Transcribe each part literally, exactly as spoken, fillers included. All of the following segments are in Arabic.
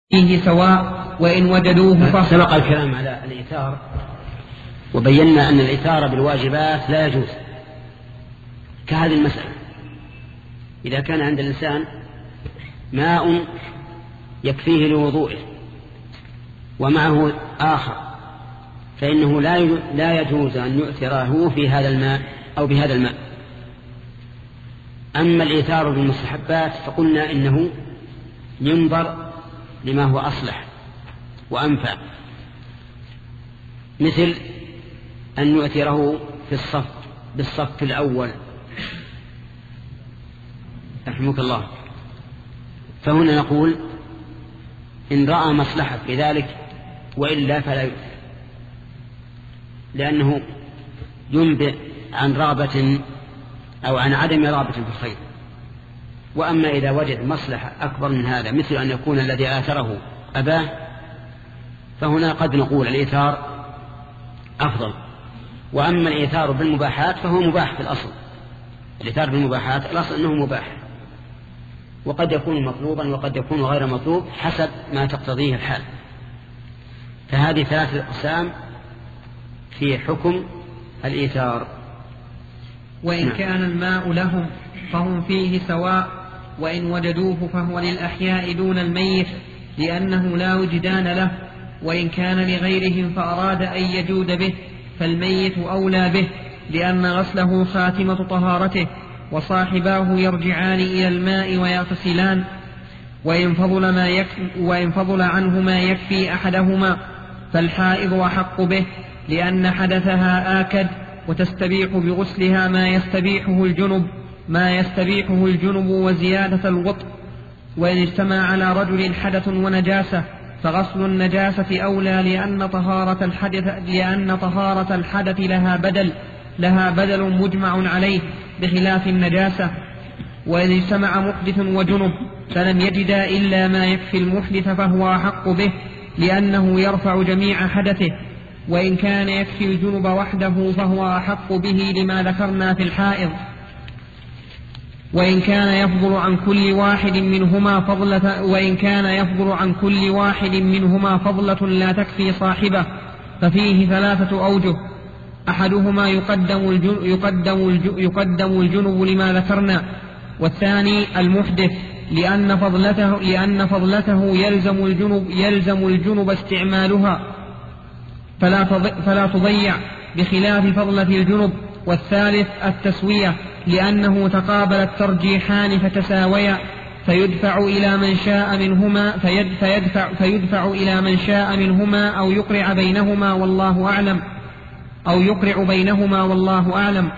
فيه سواء وإن وجدوه فهو. سبق الكلام على الإيثار وبينا أن الإيثار بالواجبات لا يجوز، كهذه المسألة. إذا كان عند الإنسان ماء يكفيه لوضوئه ومعه آخر فإنه لا يجوز أن يؤثره في هذا الماء أو بهذا الماء. أما الإيثار بالمستحبات فقلنا إنه ينظر لما هو أصلح وأنفع، مثل أن يؤثره في الصف بالصف الأول رحمك الله. فهنا نقول إن رأى مصلحة في ذلك وإلا فلا يؤثر، لأنه ينبئ عن رغبة أو عن عدم رغبة في الخير. وأما إذا وجد مصلحة أكبر من هذا مثل أن يكون الذي آثره أباه فهنا قد نقول الإيثار أفضل. وأما الإيثار بالمباحات فهو مباح في الأصل. الإيثار بالمباحات الأصل أنه مباح، وقد يكون مطلوبا وقد يكون غير مطلوب حسب ما تقتضيه الحال. فهذه ثلاثة أقسام في حكم الإيثار. وإن كان الماء لهم فهم فيه سواء، وإن وجدوه فهو للأحياء دون الميت لأنه لا وجدان له. وإن كان لغيرهم فأراد أن يجود به فالميت أولى به، لأن غسله خاتمة طهارته، وصاحباه يرجعان إلى الماء ويغتسلان. وإن فضل, ما يكفي وإن فضل عنه ما يكفي أحدهما فالحائض أحق به، لأن حدثها آكد وتستبيح بغسلها ما يستبيحه الجنب ما يستبيحه الجنب وزيادة الوطء. وإن اجتمع على رجل حدث ونجاسة فغسل النجاسة أولى، لأن طهارة الحدث لأن طهارة الحدث لها بدل لها بدل مجمع عليه بخلاف النجاسة. وإن اجتمع محدث وجنب فلم يجدا إلا ما يكفي المحدث فهو أحق به، لأنه يرفع جميع حدثه. وإن كان يكفي الجنب وحده فهو أحق به لما ذكرنا في الحائض. وإن كان يفضل عن كل واحد منهما فضلة وإن كان يفضل عن كل واحد منهما فضلة لا تكفي صاحبه ففيه ثلاثة أوجه. أحدهما يقدم الجن يقدم الجن يقدم الجنب لما ذكرنا، والثاني المحدث لأن فضلته لأن فضلته يلزم الجنب يلزم الجنب استعمالها فلا فلا تضيع بخلاف فضلة الجنب. والثالث التسوية لأنه تقابل الترجيحان فتساويا فيدفع إلى من شاء منهما فيدفع فيدفع إلى من شاء منهما أو يقرع بينهما والله أعلم أو يقرع بينهما والله أعلم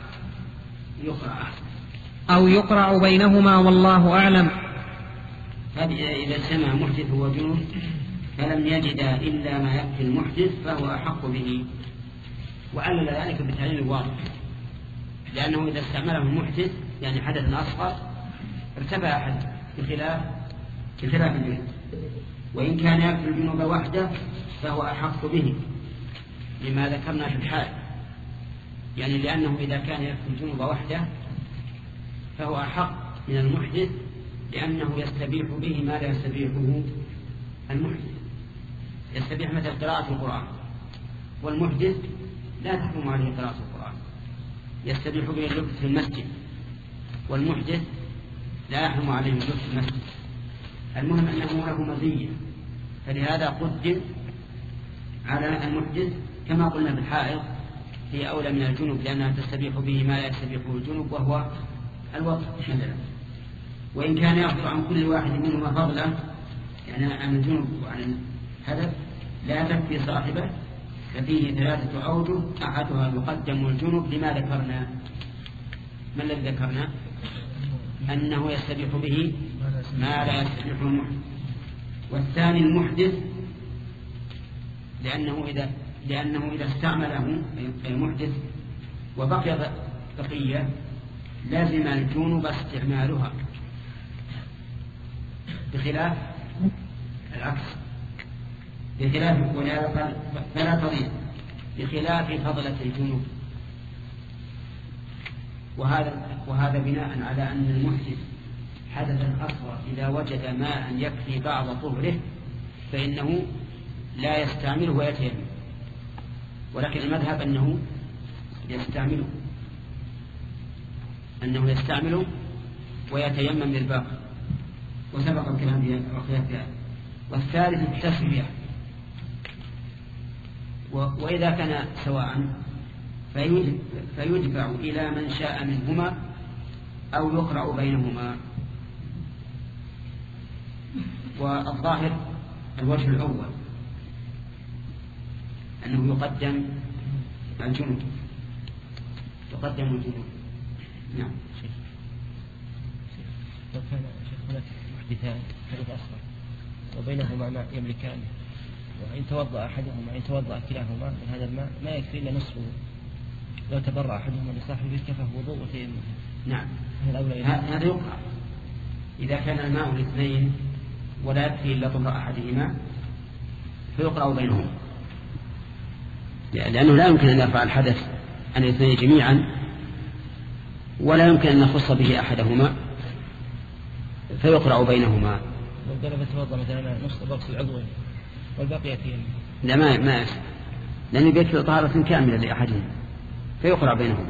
أو يقرع بينهما والله أعلم. إذا سمع محدث وجنب فلم يجد إلا ما يكفي المحدث فهو أحق به، وعلل ذلك بالتعليل الواضح، لأنه إذا استعمله المحدث يعني حدث أصغر ارتفع حدث بخلاف بخلاف الجنوب. وإن كان يكفي الجنوب وحده فهو أحق به لما ذكرنا في الحال، يعني لأنه إذا كان يكفي الجنوب وحده فهو أحق من المحدث، لأنه يستبيح به ما لا يستبيحه المحدث. يستبيح مثل قراءة القرآن، والمحدث لا تحكم عليه قراءة القرآن. يستبيح به اللبس في المسجد، والمحدث لا يحرم عليه اللبس في المسجد. المهم أنه له مزية، فلهذا قدم على المحدث كما قلنا بالحائض هي أولى من الجنوب، لأنها تستبيح به ما لا يستبيحه الجنوب وهو الوطء مثلا. وإن كان يأخذ عن كل واحد منهما فضلا يعني عن الجنوب وعن الحدث لا تكفي صاحبه ففيه ثلاثة أوجه. أحدها يقدم الجنوب لما ذكرنا. ما الذي ذكرنا؟ أنه يستبيح به ما لا يستبيح المحدث. والثاني المحدث لأنه إذا لأنه إذا استعمله المحدث وبقي بقية لازم الجنوب استعمالها، بخلاف العكس بخلاف فلا تضيع بخلاف فضلة الجنوب. وهذا وهذا بناء على أن المحدث حدثا أصغر إذا وجد ماء يكفي بعض طهره فإنه لا يستعمله ويتيمم، ولكن المذهب أنه يستعمله أنه يستعمله ويتيمم للباقي، وسبق الكلام في هذا. والثالث التسوية، وإذا كان سواء فيدفع إلى من شاء منهما أو يقرأ بينهما. والظاهر الوجه الأول أنه يقدم الجنود يقدم الجنود. نعم. لو كان شيخ هناك محدثان حدث أصغر وبينهما ماء يملكان، وإن توضأ أحدهما إن توضأ كلاهما من هذا الماء ما يكفي إلا نصفه، لو تبرع أحدهما لصاحبه كفى وضوء وتيمم. نعم، هذا يقرأ إذا كان الماء الاثنين ولا يكفي إلا طهر أحدهما فيقرأ بينهما، لأنه لا يمكن أن يرفع الحدث عن الاثنين جميعا، ولا يمكن أن نخص به أحدهما فيقرأ بينهما. لو قال بتوضأ مثلا نص بغسل عضوين والباقي يتيمم، لا ما ما لأنه بيكفي طهارة كاملة لأحدهم فيقرأ بينهما.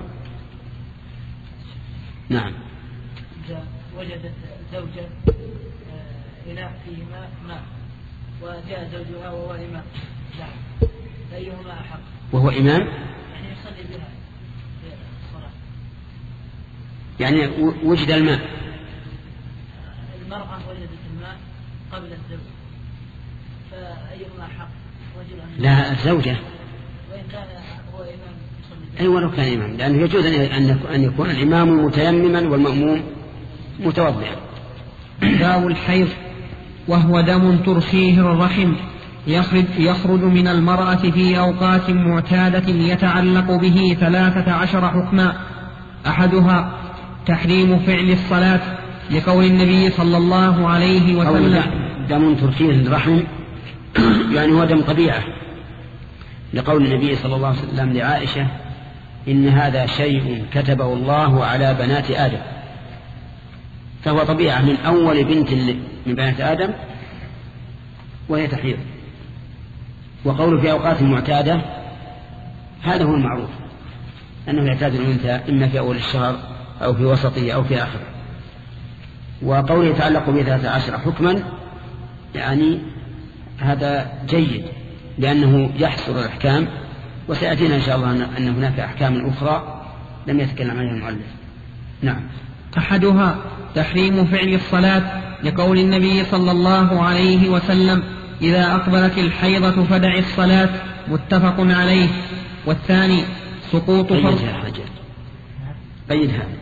نعم. إذا وجدت زوجة إناء فيه ماء ماء وجاء زوجها وهو إمام، نعم، فأيهما أحق؟ وهو إمام يعني يصلي بها في الصلاة، يعني وجد الماء، المرأة وجدت الماء قبل الزوج، فأيهما أحق؟ رجل لا الزوجة، وإن كان هو إمام يصلي بها. أي ولو كان إمام، لأنه يجوز أن يكون الإمام متيمما والمأموم متوضئا. داء الحيض وهو دم ترخيه الرحم يخرج, يخرج من المرأة في أوقات معتادة يتعلق به ثلاثة عشر حكما. أحدها تحريم فعل الصلاة لقول النبي صلى الله عليه وسلم دم ترخيه الرحم يعني هو دم طبيعة، لقول النبي صلى الله عليه وسلم لعائشة إن هذا شيء كتبه الله على بنات آدم، فهو طبيعة من أول بنت من بنات آدم وهي تحيض. وقوله في أوقات معتادة هذا هو المعروف، أنه يعتاد الأنثى إما في أول الشهر أو في وسطه أو في آخره. وقوله يتعلق بثلاثة عشر حكما يعني هذا جيد، لأنه يحصر الأحكام، وسيأتينا إن شاء الله أن هناك أحكام أخرى لم يتكلم عنها المؤلف. نعم. أحدها تحريم فعل الصلاة لقول النبي صلى الله عليه وسلم إذا أقبلت الحيضة فدع الصلاة، متفق عليه. والثاني سقوط فرض قيدها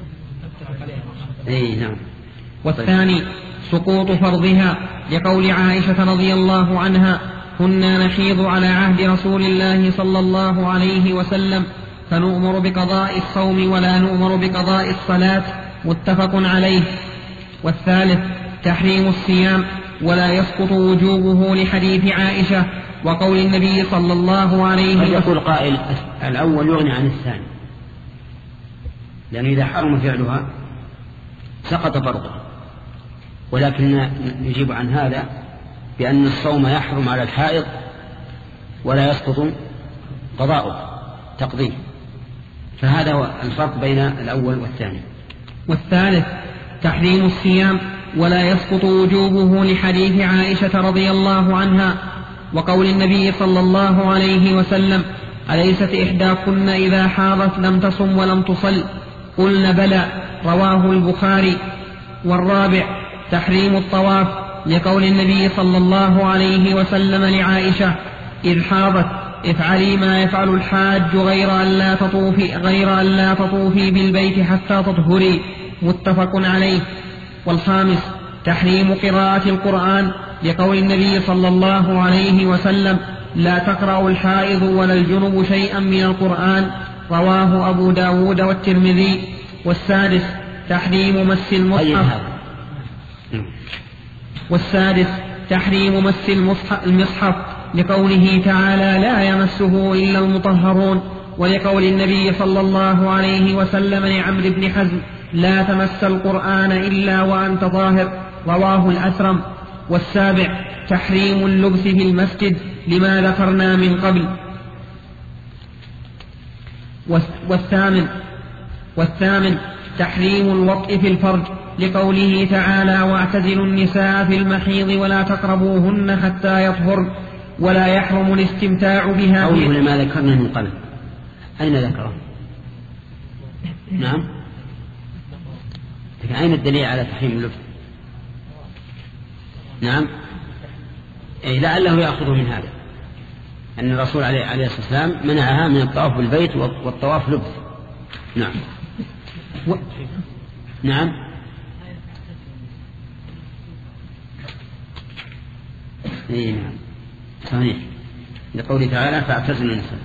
أي نعم. والثاني سقوط فرضها لقول عائشة رضي الله عنها كنا نحيض على عهد رسول الله صلى الله عليه وسلم فنؤمر بقضاء الصوم ولا نؤمر بقضاء الصلاة، متفق عليه. والثالث تحريم الصيام ولا يسقط وجوبه لحديث عائشة وقول النبي صلى الله عليه وسلم. يقول قائل الأول يغني عن الثاني، لأن إذا حرم فعلها سقط فرضه، ولكن نجيب عن هذا بأن الصوم يحرم على الحائض ولا يسقط قضاؤه تقضيه، فهذا هو الفرق بين الأول والثاني. والثالث تحريم الصيام ولا يسقط وجوبه لحديث عائشة رضي الله عنها وقول النبي صلى الله عليه وسلم أليست إحداكن إذا حاضت لم تصم ولم تصل؟ قلن بلى، رواه البخاري. والرابع تحريم الطواف لقول النبي صلى الله عليه وسلم لعائشة إذ حاضت افعلي ما يفعل الحاج غير أن لا تطوفي, غير أن لا تطوفي بالبيت حتى تطهري، متفق عليه. والخامس تحريم قراءة القرآن لقول النبي صلى الله عليه وسلم لا تقرأ الحائض ولا الجنب شيئا من القرآن، رواه أبو داود والترمذي. والسادس تحريم مس المصحف والسادس تحريم مس المصحف لقوله تعالى لا يمسه إلا المطهرون، ولقول النبي صلى الله عليه وسلم لعمرو بن حزم لا تمس القرآن إلا وأنت ظاهر، رواه الأثرم. والسابع تحريم اللبس في المسجد لما ذكرنا من قبل. والثامن والثامن تحريم الوطء في الفرج لقوله تعالى واعتزلوا النساء في المحيض ولا تقربوهن حتى يطهرن ولا يحرم الاستمتاع بها. قوله لما ذكرنا من قبل أين ذكره؟ نعم، لكن أين الدليل على تحريم اللبس؟ نعم، أي لعله يأخذه من هذا أن الرسول عليه الصلاة والسلام منعها من الطواف بالبيت والطواف لبس. نعم و... نعم اي نعم صحيح، لقوله تعالى فاعتزلوا النساء.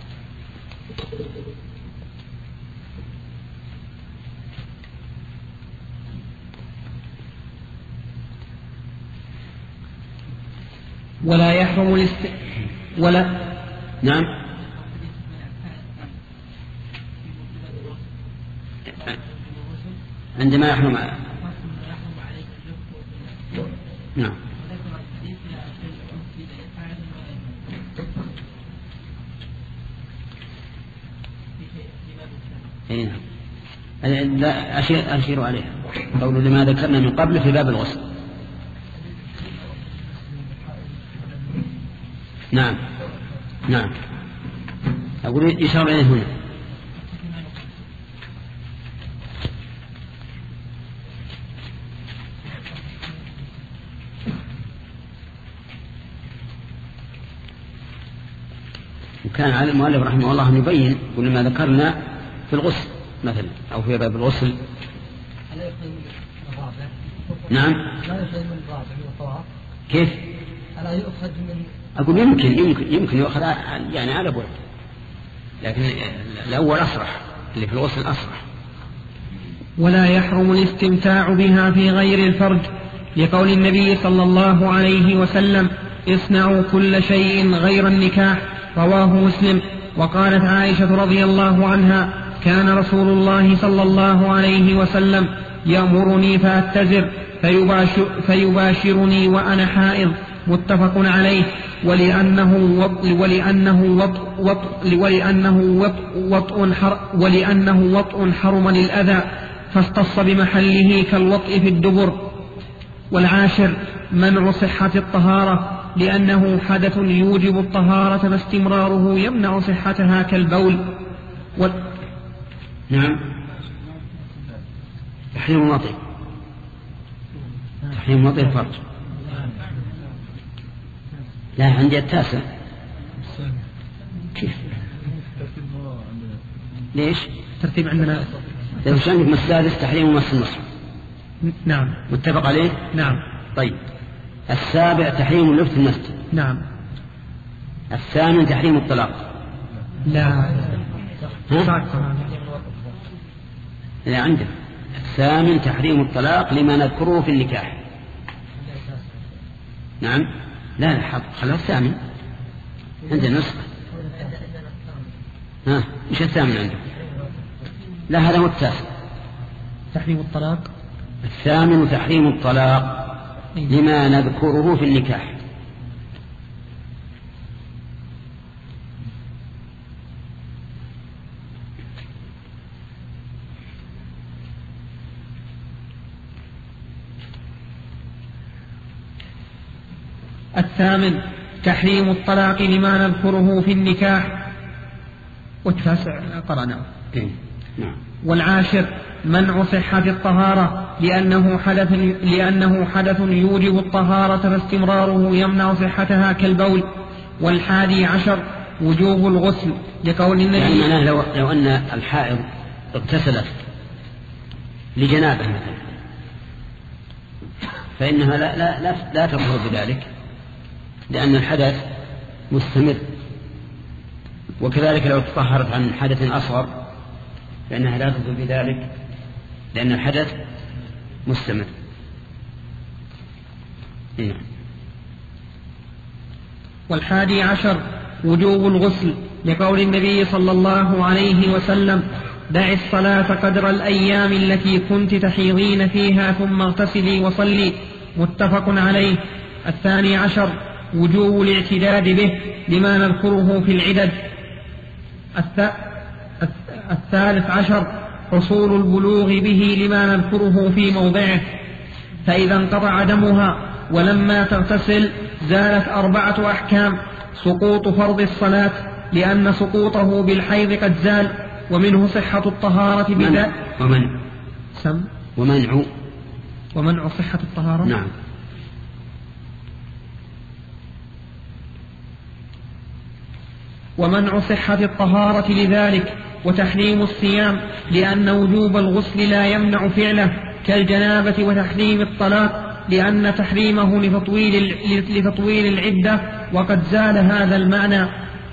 ولا يحرم الاست... ولا نعم عندما يحرم نعم اي نعم لا أشير, أشير عليها قول لما ذكرنا من قبل في باب الغسل. نعم نعم أقول يشار إليه هنا. وكان على المؤلف رحمه الله أن يبين كل ما ذكرنا في الغسل مثلا أو في باب الغسل. نعم كيف؟ ألا يؤخذ من أقول يمكن يمكن يمكن يؤخذ يعني على بعد، لكن الأول أصرح، اللي في الغسل أصرح. ولا يحرم الاستمتاع بها في غير الفرج لقول النبي صلى الله عليه وسلم اصنعوا كل شيء غير النكاح، رواه مسلم. وقالت عائشة رضي الله عنها كان رسول الله صلى الله عليه وسلم يأمرني فأتزر فيباشر فيباشرني وأنا حائض، متفق عليه. ولأنه وطء ولأنه وطء وطء ولأنه وطء وطء حر ولأنه وطء حرم للأذى فاختص بمحله كالوطء في الدبر. والعاشر منع صحة الطهارة لأنه حدث يوجب الطهارة فاستمراره يمنع صحتها كالبول. و... نعم تحريم الوطء تحريم وطء الفرج. لا عندي التاسع. كيف ليش ترتيب عندنا لو عندك السادس تحريم مس النصف. نعم متفق عليه. نعم. طيب السابع تحريم اللبس المسجد. نعم. الثامن تحريم الطلاق. لا ها؟ لا عندك الثامن تحريم الطلاق لما نذكره في النكاح. نعم لا لا خلاص الثامن عندنا نسخة. ها مش الثامن عندك؟ لا هذا هو التاسع. تحريم الطلاق. الثامن تحريم الطلاق لما نذكره في النكاح. الثامن تحريم الطلاق لما نذكره في النكاح. والتاسع قرأناه. نعم. والعاشر منع صحة الطهارة لأنه حدث لأنه حدث يوجب الطهارة فاستمراره يمنع صحتها كالبول. والحادي عشر وجوب الغسل لقول النبي يعني معناه لو, لو أن الحائض اغتسلت لجنابه مثلا فإنها لا, لا, لا, لا تطهر بذلك لأن الحدث مستمر. وكذلك لو تطهرت عن حدث أصغر فإنها لا تطهر بذلك لأن الحدث مستمر. إيه. والحادي عشر وجوب الغسل لقول النبي صلى الله عليه وسلم دع الصلاة قدر الأيام التي كنت تحيضين فيها ثم اغتسلي وصلي، متفق عليه. الثاني عشر وجوب الاعتداد به لما نذكره في العدد. الثالث عشر حصول البلوغ به لما نذكره في موضعه. فإذا انقطع دمها ولما تغتسل زالت أربعة أحكام: سقوط فرض الصلاة لأن سقوطه بالحيض قد زال، ومنه صحة الطهارة بذلك ومنع سم ومنع ومنع صحة الطهارة. نعم. ومنع صحة الطهارة لذلك، وتحريم الصيام لأن وجوب الغسل لا يمنع فعله كالجنابة، وتحريم الطلاق لأن تحريمه لتطويل, لتطويل العدة، وقد زال هذا المعنى.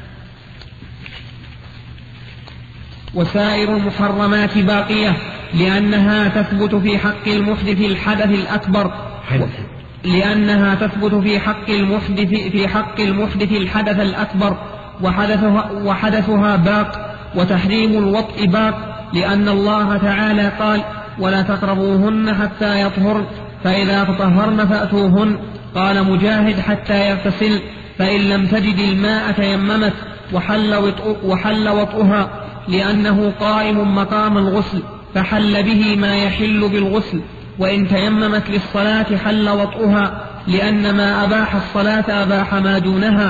وسائر المحرمات باقية لأنها تثبت في حق المحدث الحدث الأكبر لأنها تثبت في حق المحدث في حق المحدث الحدث الأكبر وحدثها, وحدثها باق. وتحريم الوطء باق لأن الله تعالى قال: ولا تقربوهن حتى يطهرن، فإذا تطهرن فأتوهن. قال مجاهد: حتى يغتسل، فإن لم تجد الماء تيممت، وحل, وحل وطئها لأنه قائم مقام الغسل، فحل به ما يحل بالغسل. وإن تيممت للصلاة حل وطئها لأن ما أباح الصلاة أباح ما دونها.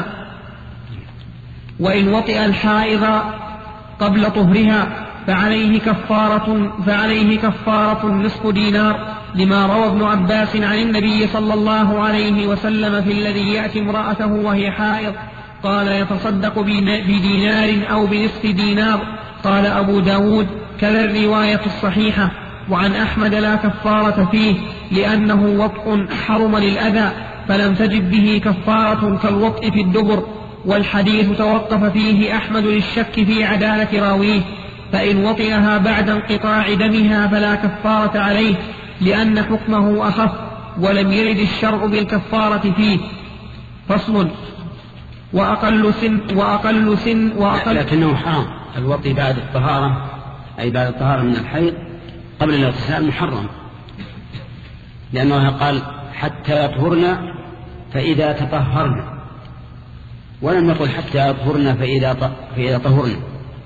وإن وطئ الحائض قبل طهرها فعليه كفارة, فعليه كفارة نصف دينار، لما روى ابن عباس عن النبي صلى الله عليه وسلم في الذي يأتي امرأته وهي حائض قال: يتصدق بدينار أو بنصف دينار. قال أبو داود: كذا الرواية الصحيحة. وعن أحمد: لا كفارة فيه لأنه وطء حرم للأذى، فلم تجب به كفارة كالوطء في الدبر. والحديث توقف فيه أحمد للشك في عدالة راويه، فإن وطئها بعد انقطاع دمها فلا كفارة عليه لأن حكمه أخف، ولم يرد الشرع بالكفارة فيه. فصل. وأقل سن وأقل سن وأقل لكنه حرام الوطي بعد الطهارة، أي بعد الطهارة من الحيض قبل الاغتسال محرم، لأنه قال: حتى يطهرن فإذا تطهرن، ولم يقل حتى يطهرن فإذا فإذا طهرن.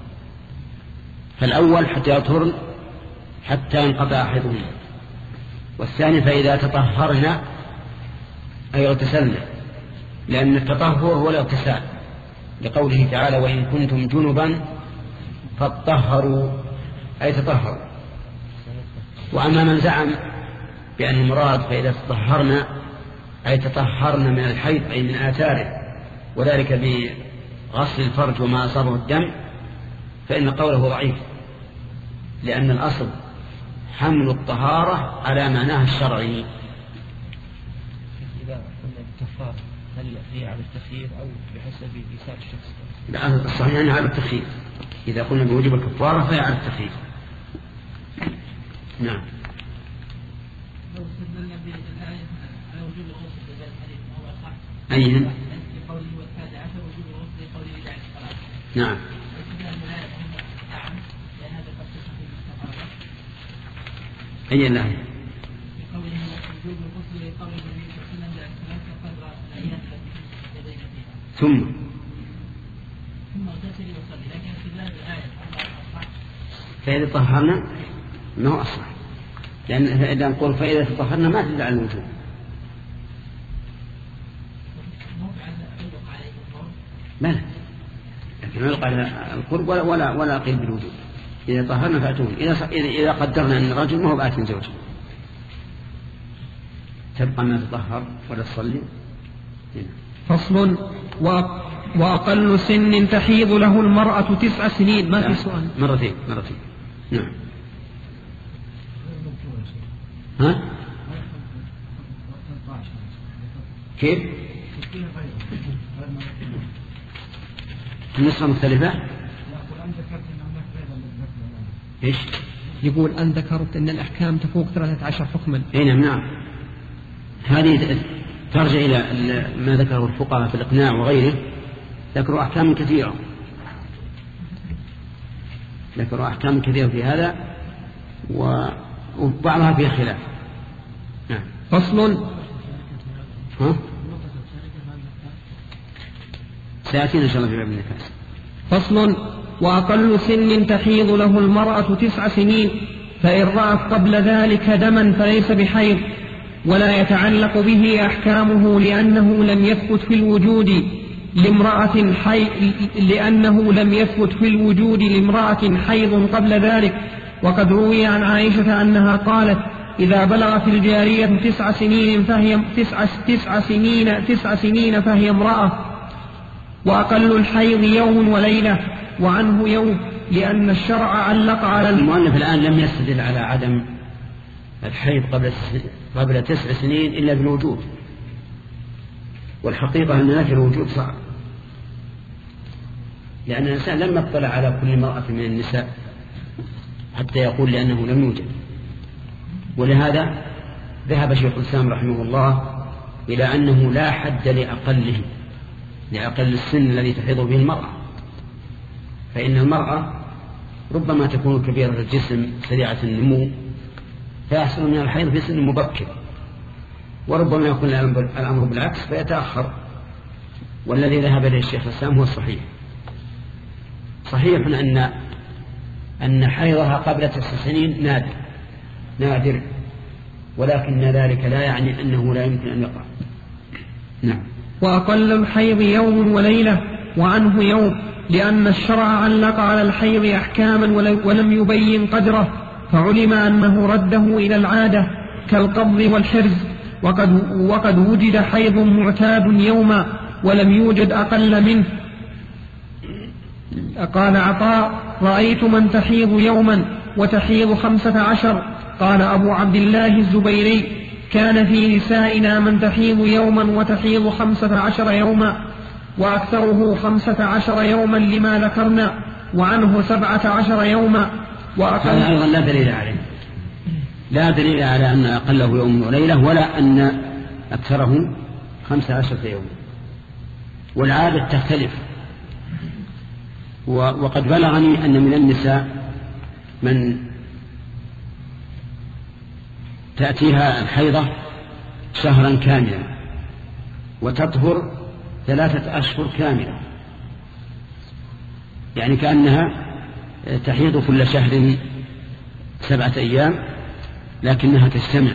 فالأول حتى يطهرن حتى ينقطع حيضهن، والثاني فإذا تطهرن أي اغتسلن، لأن التطهر هو الاغتسال، لقوله تعالى: وإن كنتم جنبا فاطهروا أي تطهروا. وأما من زعم بأن المراد فإذا تطهرن أي تطهرن من الحيض أي من آثاره، وذلك بغسل الفرج وما أصابه الدم، فإن قوله ضعيف، لأن الأصل حمل الطهارة على معناها الشرعي. إذا قلنا بالكفار هل هي على التخيير أو بحسب إيساء الشخص؟ لا، الصحيح أنها على التخيير. إذا قلنا بوجوب الكفارة فهي على التخيير. نعم. أيهن؟ نعم. أي الله ثم فإذا طهرنا ما هو أصح، لأن إذا نقول فإذا تطهرنا ما تدل على الوجوب. لا، لكن يلقى على القرب ولا ولا ولا قيل بالوجوب. إذا طهرنا فأتون، إذا إذا قدرنا أن الرجل ما هو بآت زوجه تبقى ما تطهر ولا تصلي. فصل. وأقل سن تحيض له المرأة تسع سنين. ما في سؤال. مرتين مرتين. نعم. ها؟ كيف؟ النسخة مختلفة؟ إيش؟ يقول أن ذكرت أن الأحكام تفوق ثلاثة عشر حكما. أي نعم نعم. هذه ترجع إلى ما ذكره الفقهاء في الإقناع وغيره، ذكروا أحكام كثيرة ذكروا أحكام كثيرة في هذا وبعضها فيها خلاف. نعم. فصل. ها؟ سيأتينا إن شاء الله في باب النفاس. فصل. وأقل سن تحيض له المرأة تسع سنين، فإن رأت قبل ذلك دما فليس بحيض، ولا يتعلق به أحكامه لأنه لم يثبت في الوجود لامرأة حي... لأنه لم يثبت في الوجود لامرأة حيض قبل ذلك. وقد روي عن عائشة أنها قالت: إذا بلغت الجارية تسع سنين فهي تسع, تسع سنين تسع سنين فهي امرأة. وأقل الحيض يوم وليلة، وعنه يوم، لأن الشرع علق على المؤلف الآن لم يستدل على عدم الحيض قبل قبل تسع سنين إلا بالوجود، والحقيقة أن نفي الوجود صعب، لأن الإنسان لم يطلع على كل امرأة من النساء حتى يقول لأنه لم يوجد. ولهذا ذهب شيخ الإسلام رحمه الله إلى أنه لا حد لأقله، لأقل السن الذي تحيض به المرأة، فإن المرأة ربما تكون كبيرة الجسم سريعة النمو فيحصل من الحيض في سن مبكر، وربما يكون الأمر بالعكس فيتأخر. والذي ذهب إليه الشيخ الإسلام هو الصحيح. صحيح أن أن حيضها قبل تسع سنين نادر نادر، ولكن ذلك لا يعني أنه لا يمكن أن يقع. نعم. وأقل الحيض يوم وليلة، وعنه يوم، لأن الشرع علق على الحيض أحكاما ولم يبين قدره، فعلم أنه رده إلى العادة كالقبض والحرز. وقد, وقد وجد حيض معتاد يوما ولم يوجد أقل منه. قال عطاء: رأيت من تحيض يوما وتحيض خمسة عشر. قال أبو عبد الله الزبيري: كان في نسائنا من تحيض يوما وتحيض خمسة عشر يوما، وأكثره خمسة عشر يوما لما ذكرنا، وعنه سبعة عشر يوما. هذا أيضا لا دليل عليه، لا دليل على أن أقله يوم وليلة ولا أن أكثره خمسة عشر يوما، والعادة تختلف. وقد بلغني أن من النساء من تأتيها الحيضة شهرا كاملا وتطهر ثلاثة أشهر كاملة، يعني كأنها تحيض كل شهر سبعة أيام لكنها تجتمع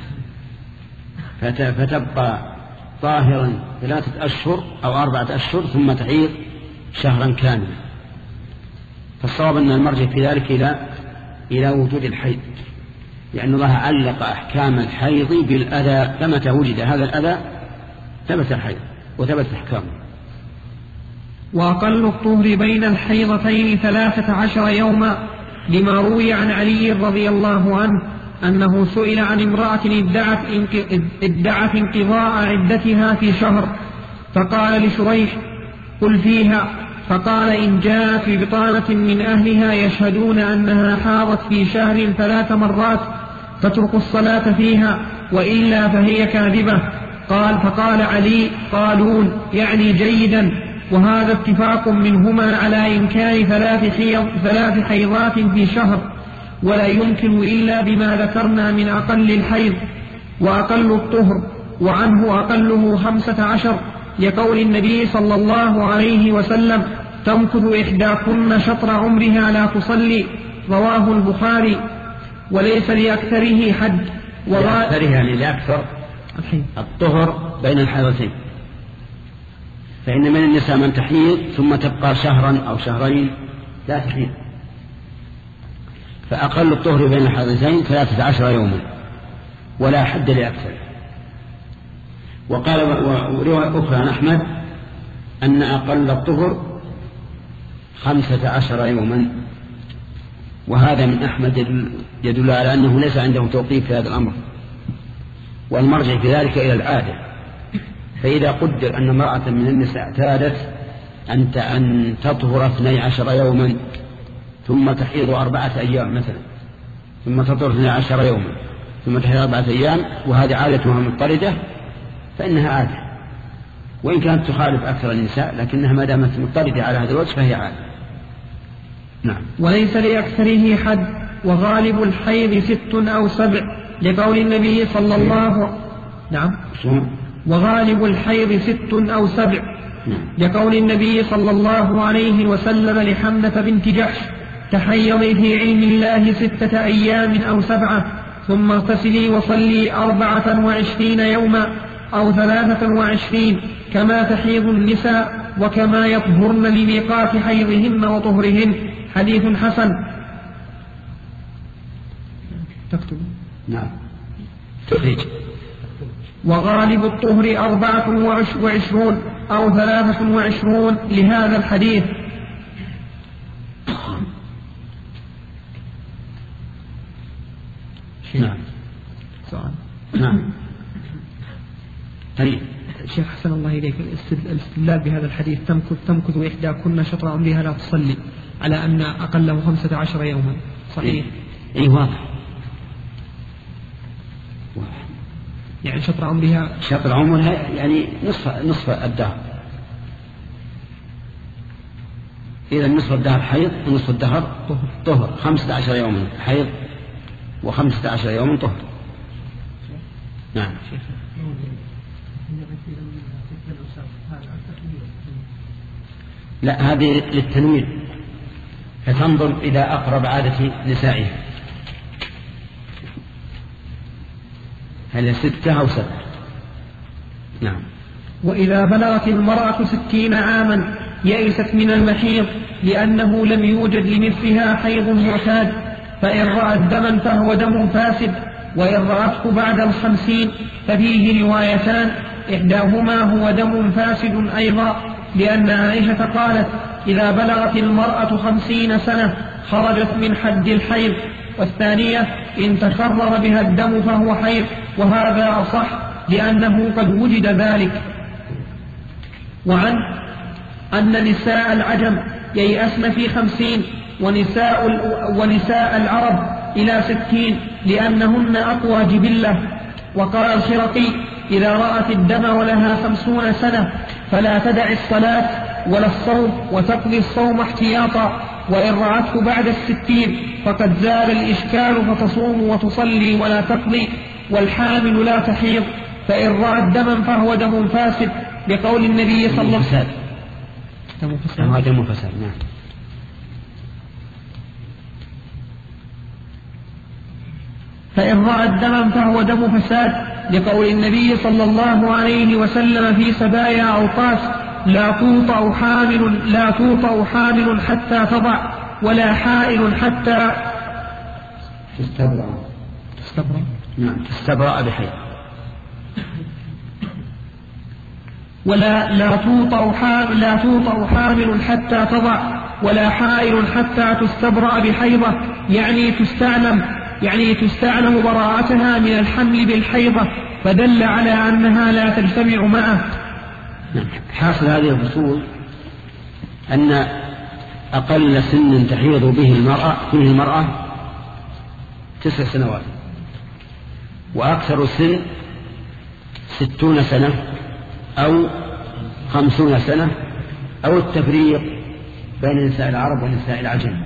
فتبقى طاهرا ثلاثة أشهر أو أربعة أشهر ثم تحيض شهرا كاملا. فالصواب أن المرجع في ذلك إلى إلى وجود الحيض، لأن الله علق أحكام الحيض بالأذى، فمتى وجد هذا الأذى ثبت الحيض وثبت أحكامه. وأقل الطهر بين الحيضتين ثلاثة عشر يوما، لما روي عن علي رضي الله عنه أنه سئل عن امرأة ادعت, ادعت انقضاء عدتها في شهر، فقال لشريح: قل فيها. فقال: إن جاءت ببطانة من أهلها يشهدون أنها حاضت في شهر ثلاث مرات فترك الصلاة فيها، وإلا فهي كاذبة. قال: فقال علي: قالون، يعني جيدا. وهذا اتفاق منهما على إمكان ثلاث, حيض ثلاث حيضات في شهر، ولا يمكن إلا بما ذكرنا من أقل الحيض. وأقل الطهر وعنه أقله خمسة عشر، لقول النبي صلى الله عليه وسلم: تمكث إحداكن شطر عمرها لا تصلي. رواه البخاري. وليس لأكثره حد. لأكثره يعني لأكثر الطهر بين الحيضتين، فإن من النساء من تحيض ثم تبقى شهرا أو شهرين لا تحيض، فأقل الطهر بين الحيضتين ثلاثة عشر يوما ولا حد لأكثر. وقال ورواية أخرى عن أحمد أن أقل الطهر خمسة عشر يوما، وهذا من أحمد يدل على أنه ليس عنده توقيف في هذا الأمر، والمرجع في ذلك إلى العادة. فإذا قدر أن امرأة من النساء اعتادت أنت أن تطهر اثني عشر يوما ثم تحيض أربعة أيام مثلا، ثم تطهر اثني عشر يوما ثم تحيض أربعة أيام، وهذه عادتها مضطردة، فإنها عادة، وإن كانت تخالف أكثر النساء لكنها ما دامت مضطردة على هذا الوجه فهي عادة. نعم. وليس لأكثره حد، وغالب الحيض ست أو سبع، لقول النبي صلى الله عليه وسلم. نعم. وغالب الحيض ست أو سبع، لقول النبي صلى الله عليه وسلم لحمنة بنت جحش: تحيضي في علم الله ستة أيام أو سبعة، ثم اغتسلي وصلي أربعة وعشرين يوما أو ثلاثة وعشرين، كما تحيض النساء وكما يطهرن لميقات حيضهن وطهرهن. حديث حسن. تكتب. نعم. تخريج. وغالب الطهر أربعة وعشرون أو ثلاثة وعشرون لهذا الحديث. نعم. سؤال. نعم. طيب. شيخ حسن الله إليك، الاستدلال بهذا الحديث: تمكث تمكث إحداكن شطر عمرها لا تصلي، على أن أقله خمسة عشر يوما، صحيح؟ إيه واضح. يعني شطر عمرها شطر عمرها يعني نصف نصف الدهر. إذا نصف الدهر حيض ونصف الدهر طهر. خمسة عشر يوما حيض وخمسة عشر يوما طهر. نعم. لا، هذه للتنوير، فتنظر إلى أقرب عادة نسائها، هل ستة أو سبعة. نعم. وإذا بلغت المرأة ستين عاما يئست من المحيض لأنه لم يوجد لمثلها حيض معتاد، فإن رأت دما فهو دم فاسد، وإن رأته بعد الخمسين ففيه روايتان: إحداهما هو دم فاسد أيضا، لأن عائشة قالت: إذا بلغت المرأة خمسين سنة خرجت من حد الحيض، والثانية إن تكرر بها الدم فهو حيض، وهذا أصح لأنه قد وجد ذلك. وعن أن نساء العجم ييأسن في خمسين، ونساء, ونساء العرب إلى ستين، لأنهن أقوى جبلة. وقال الخرقي: إذا رأت الدم ولها خمسون سنة فلا تدع الصلاة ولا الصوم، وتقضي الصوم احتياطا، وإن رأته بعد الستين فقد زال الإشكال فتصوم وتصلي ولا تقضي. والحامل لا تحيض، فإن رأت دما فهو دم فاسد، بقول النبي صلى الله عليه وسلم: دم فساد. دم فساد. نعم. فإن رأت دما فهو دم فساد، لقول النبي صلى الله عليه وسلم في سبايا عوطاس: لا توطأ حامل لا توطأ حامل حتى تضع، ولا حائل حتى تستبرأ. تستبرأ. نعم. تستبرأ بحيض. ولا لا توطأ حامل لا توطأ حامل حتى تضع، ولا حائل حتى تستبرأ بحيضة، يعني تستعلم يعني تستعلم براءتها من الحمل بالحيضة، فدل على أنها لا تجتمع معه. حاصل هذه الفصول أن أقل سن تحيض به المرأة فيه المرأة تسع سنوات، وأكثر السن ستون سنة أو خمسون سنة، أو التفريق بين نساء العرب ونساء العجم.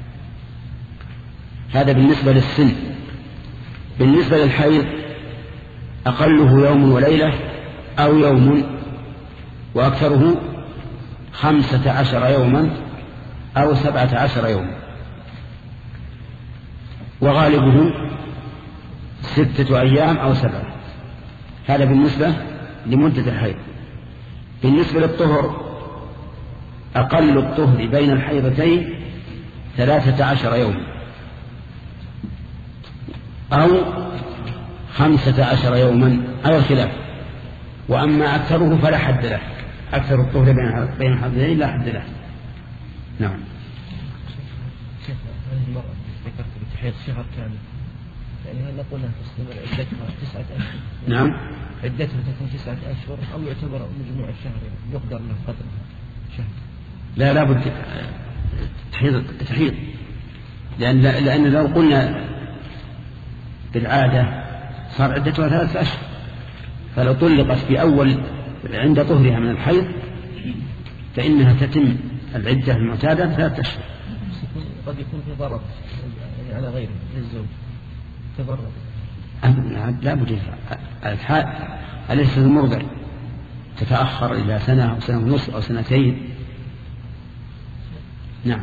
هذا بالنسبة للسن. بالنسبة للحيض أقله يوم وليلة أو يوم، وأكثره خمسة عشر يوما أو سبعة عشر يوما، وغالبه ستة أيام أو سبعة. هذا بالنسبة لمدة الحيض. بالنسبة للطهر أقل الطهر بين الحيضتين ثلاثة عشر يوما أو خمسة عشر يوما على الخلاف، وأما أكثره فلا حد له. أكثر الطهر بين الحيضتين لا حد له. نعم. شيخ هذه المرأة ذكرت بتحيض شهر كامل، يعني هل نقول لها تستمر عدتها تسعة أشهر؟ نعم. عدتها تكون تسعة أشهر، أو يعتبر مجموع الشهر يقدر له قدرها شهر؟ لا، لا بد تحيض تحيض، لأن لأن لو قلنا بالعادة صار عدتها ثلاثة أشهر، فلو طلقت في أول عند طهرها من الحيض فإنها تتم العدة المعتادة ثلاثة أشهر. قد يكون في ضرر يعني على غيره للزوج تضرر. لا بد الحال أليس المرضع تتأخر إلى سنة أو سنة ونصف أو سنتين. نعم.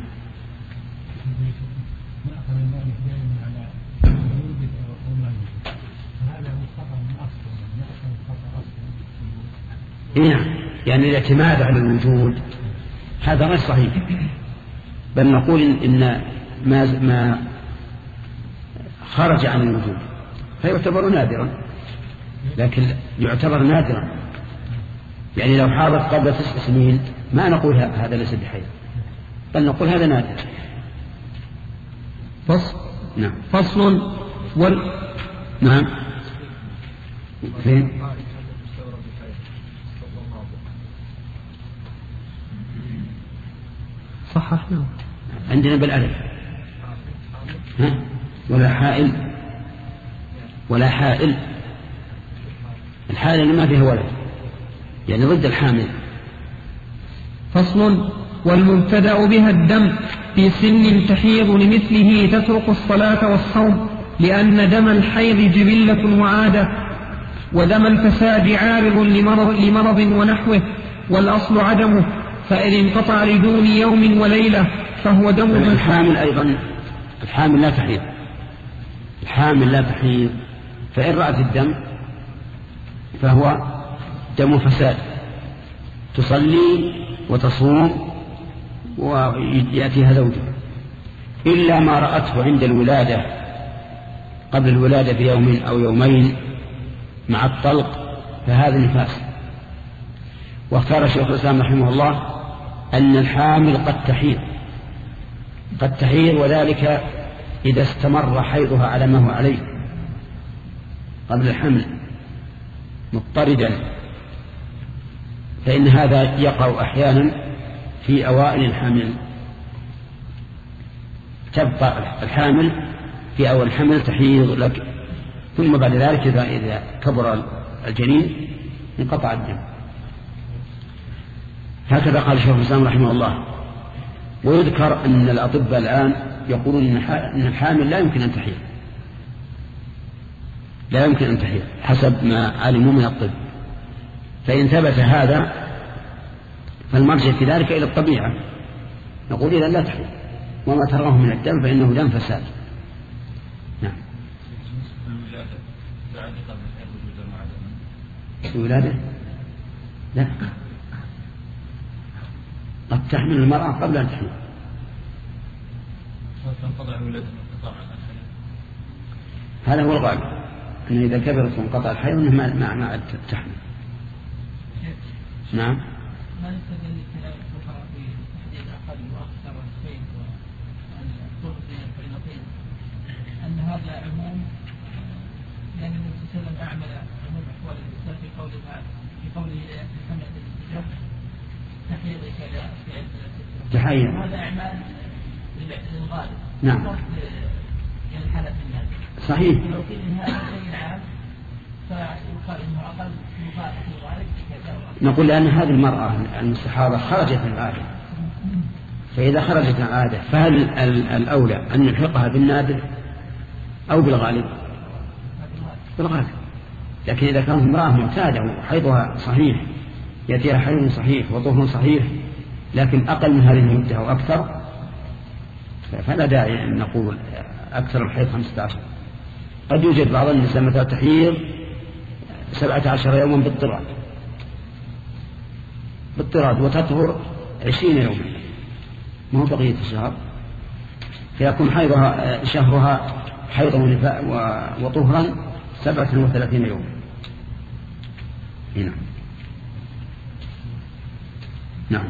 نعم، يعني الاعتماد على الوجود هذا غير صحيح، بل نقول إن ما ما خرج عن الوجود فيعتبر نادرا، لكن يعتبر نادرا. يعني لو حاضت قبل تسع سنين ما نقول هذا ليس بحيض، بل نقول هذا نادر. فصل. نعم. فصل وال نعم. فين؟ صححنا عندنا بالألف. ها؟ ولا حائل ولا حائل. الحائل اللي ما فيها ولد يعني ضد الحامل. فصل. والمبتدأ بها الدم في سن تحيض لمثله تترك الصلاة والصوم، لأن دم الحيض جبلة وعادة، ودم الفساد عارض لمرض, لمرض ونحوه، والأصل عدمه، فإن انقطع لدون يوم وليلة فهو دم الحامل. أيضا الحامل لا تحيض، الحامل لا تحيض، فإن رأت الدم فهو دم فساد، تصلي وتصوم ويأتيها زوجها، إلا ما رأته عند الولادة قبل الولادة بيوم أو يومين مع الطلق فهذا نفاس. واختار شيخ الإسلام رحمه الله أن الحامل قد تحيض قد تحيض وذلك إذا استمر حيضها على ما هو عليه قبل الحمل مضطردا، فإن هذا يقع أحيانا في أوائل الحمل، تبقى الحامل في أول الحمل تحيض لك، ثم بعد ذلك إذا, إذا كبر الجنين انقطع الدم. هكذا قال شيخ الإسلام رحمه الله. ويذكر أن الأطباء الآن يقولون أن الحامل لا يمكن أن تحيض، لا يمكن أن تحيض حسب ما علموا من الطب. فإن ثبت هذا فالمرجع في ذلك إلى الطبيعة، نقول إذا لا تحيض، وما تراه من الدم فإنه دم فساد. نعم. الولادة لا، قد تحمل المرأة قبل أن تحمل. هذا هو الغالب، أن إذا كبرت وانقطع الحيض أنه ما ما ما تحمل. نعم. ما يستدل كلام الفقهاء بتحديد أقل وأكثر الشيء وأن الطرق بين الفريضتين أن هذا عموم، لأن النبي صلى الله عليه وسلم أعمل عموم أحوال الإنسان في قولها في قوله لحملة الاستجابة تحيضك لأسفل تحيض، هذا أعمال للغالب. نعم. يعني حالة الناس صحيح. لو قيل إن هذا شيء عام فيقال إنه أقل مخالف للغالب. نقول لأن هذه المرأة المستحاضة خرجت من العادة، فإذا خرجت من العادة فهل الأولى أن نلحقها بالنادر أو بالغالب؟ بالغالب. لكن إذا كانت امرأة معتادة وحيضها صحيح، يأتيها حيض صحيح وطهر صحيح، لكن أقل من هذه المدة أو أكثر، فلا داعي أن نقول أكثر الحيض خمسة عشر. قد يوجد بعض النساء مثلا تحيض سبعة عشر يوما باضطراد باضطراد وتطهر عشرين يوما، ما هو بقية الشهر، فيكون حيضها شهرها حيضا ونفاء وطهرا سبعة وثلاثين يوما. هنا نعم.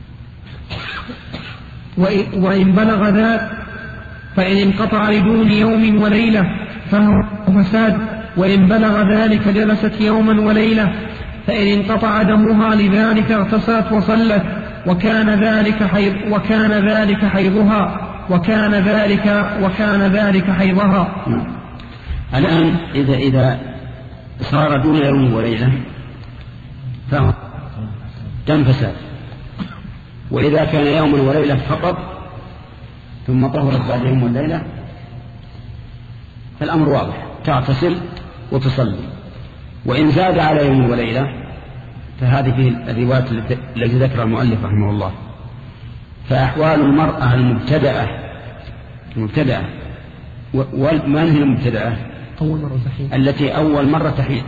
وإن بلغ ذلك فإن انقطع لدون يوم وليلة فهو فساد، وإن بلغ ذلك جلست يوما وليلة، فإن انقطع دمها لذلك اغتسلت وصلت، وكان ذلك حيض وكان ذلك حيضها وكان ذلك وكان ذلك حيضها. الآن إذا إذا صار دون يوم وليلة فهو دم فساد، وإذا كان يوم وليلة فقط ثم طهرت بعد يوم والليلة فالأمر واضح، تغتسل وتصلي. وإن زاد على يوم وليلة فهذه فيه الروايات التي ذكر المؤلف رحمه الله. فأحوال المرأة المبتدأة المبتدأة وما هي المبتدأة؟ أول مرة تحيض، التي أول مرة تحيض،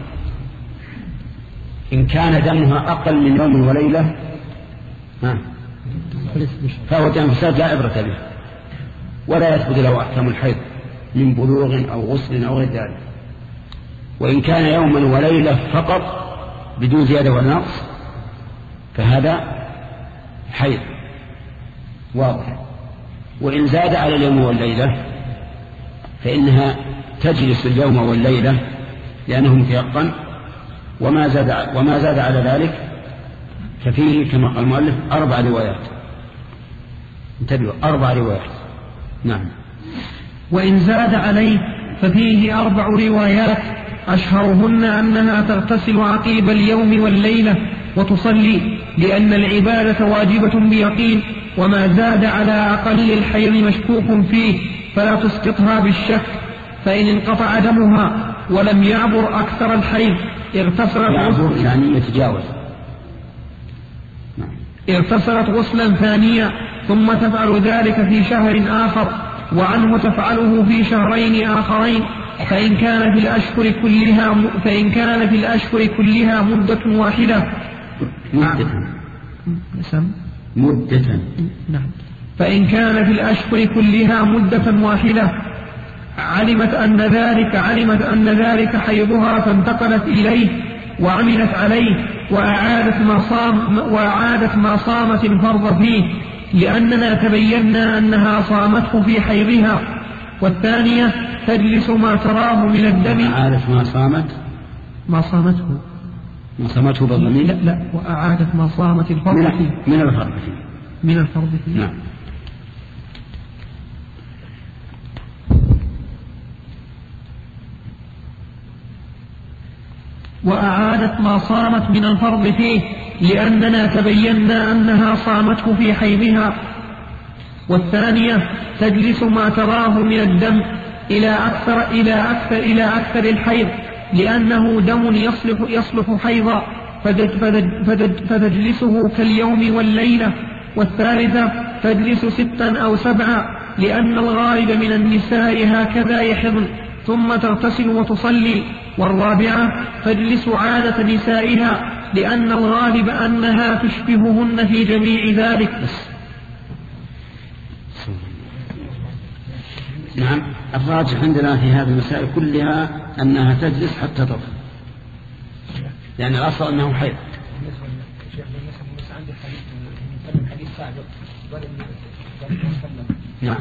إن كان دمها أقل من يوم وليلة ها فهو دم فساد لا عبرة به، ولا يثبت له أحكام الحيض من بلوغ أو غسل أو غير ذلك. وإن كان يوما وليلة فقط بدون زيادة ولا نقص فهذا حيض واضح. وإن زاد على اليوم والليلة فإنها تجلس اليوم والليلة لأنه متيقن، وما زاد وما زاد على ذلك ففيه كما قال المؤلف أربع روايات. انتبهوا، أربع روايات. نعم. وإن زاد عليه ففيه أربع روايات، أشهرهن أنها تغتسل عقيب اليوم والليلة وتصلي لأن العبادة واجبة بيقين، وما زاد على أقل الحيض مشكوك فيه فلا تسقطها بالشك. فإن انقطع دمها ولم يعبر أكثر الحيض اغتسلت يعبر يعني يتجاوز اغتسلت غسلا ثانيا ثم تفعل ذلك في شهر آخر، وعنه تفعله في شهرين آخرين. فإن كان في الأشهر كلها فإن كان في الأشهر كلها مدة واحدة مدة مدة نعم فإن كان في الأشهر كلها مدة واحدة علمت أن ذلك علمت أن ذلك حيضها فانتقلت إليه وعملت عليه وأعادت ما صام وأعادت ما صامت الفرض فيه، لأننا تبينا أنها صامته في حيضها. والثانية تجلس ما تراه من الدم أعادت ما صامت ما صامته ما صامته بالضمير لا لا وأعادت ما صامت الفرض فيه من الفرض فيه من الفرض فيه نعم. وأعادت ما صامت من الفرض فيه لأننا تبينا أنها صامته في حيضها. والثانية تجلس ما تراه من الدم إلى أكثر إلى أكثر إلى أكثر الحيض لأنه دم يصلح يصلح حيضا فتجلسه كاليوم والليلة. والثالثة تجلس ستا أو سبعا لأن الغالب من النساء هكذا يحضن ثم تغتسل وتصلي. والرابعة تجلس عادة نسائها لأن الغالب أنها تشبههن في جميع ذلك. نعم. الراجح عندنا في هذه المسائل كلها أنها تجلس حتى تطهر، لأن الأصل أنه حيض. نعم.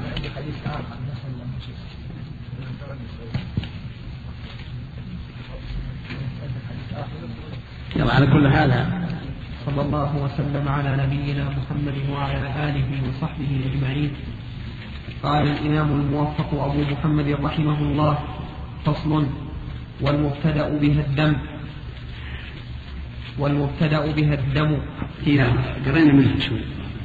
يلا على كل هذا صلى الله وسلم على نبينا محمد وعلى آله وصحبه أجمعين. قال الإمام الموفق أبو محمد رحمه الله: فصل. والمبتدأ بها الدم والمبتدأ بها الدم فيها قرينا منها شوي.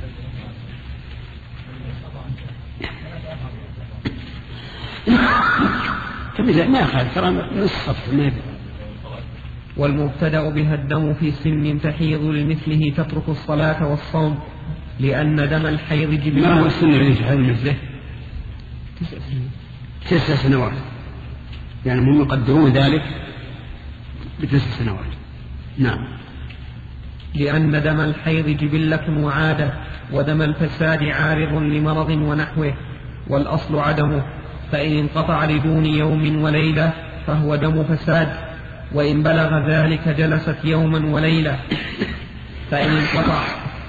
كم ما يخالف ترى نص صف ما يبقى. والمبتدأ بها الدم في سن تحيض لمثله تترك الصلاة والصوم لأن دم الحيض جبل. ما هو السن اللي تحيض مثله؟ تسع سنين تسع سنوات، يعني هم يقدرون ذلك بتسع سنوات. نعم. لأن دم الحيض جبلة وعادة، ودم الفساد عارض لمرض ونحوه، والأصل عدمه، فإن انقطع لدون يوم وليلة فهو دم فساد، وإن بلغ ذلك جلست يوما وليلة. فإن انقطع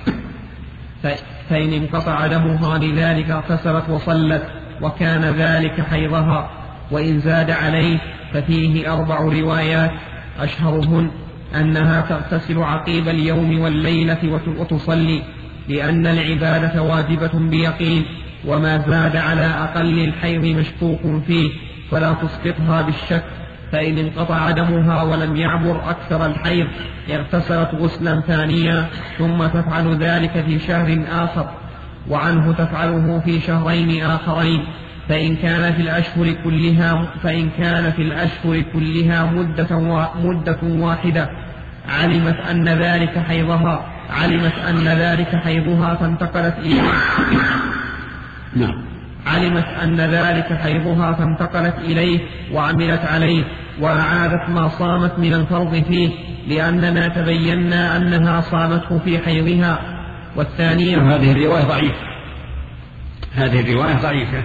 فإن انقطع دمها لذلك اغتسلت وصلت وكان ذلك حيضها. وإن زاد عليه ففيه أربع روايات، أشهرهن أنها تغتسل عقيب اليوم والليلة وتصلي لأن العبادة واجبة بيقين، وما زاد على أقل الحيض مشكوك فيه فلا تسقطها بالشك. فإن انقطع دمها ولم يعبر أكثر الحيض اغتسلت غسلا ثانيا ثم تفعل ذلك في شهر آخر، وعنه تفعله في شهرين آخرين. فإن كان في الأشهر كلها فإن كان في الأشهر كلها مدة مدة واحدة علمت أن ذلك حيضها علمت أن ذلك حيضها فانتقلت إليه نعم علمت أن ذلك حيضها فانتقلت إليه وعملت عليه وأعادت ما صامت من الفرض فيه لأننا تبينا أنها صامته في حيضها. والثانية هذه الرواية ضعيفة هذه الرواية ضعيفة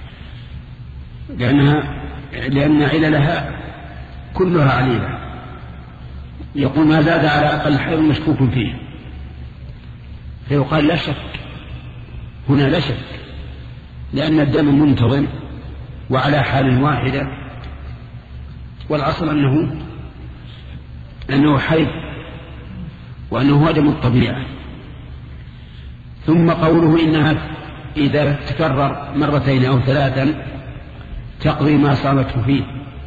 لأنها لأن عللها كلها عليلة. يقول ما زاد على أقل حيض مشكوك فيه، فيقال لا شك هنا لا شك لأن الدم منتظم وعلى حال واحدة، والأصل أنه أنه حيض وأنه هو دم الطبيعة. ثم قوله إنها إذا تكرر مرتين أو ثلاثا تقضي ما صامته فيه،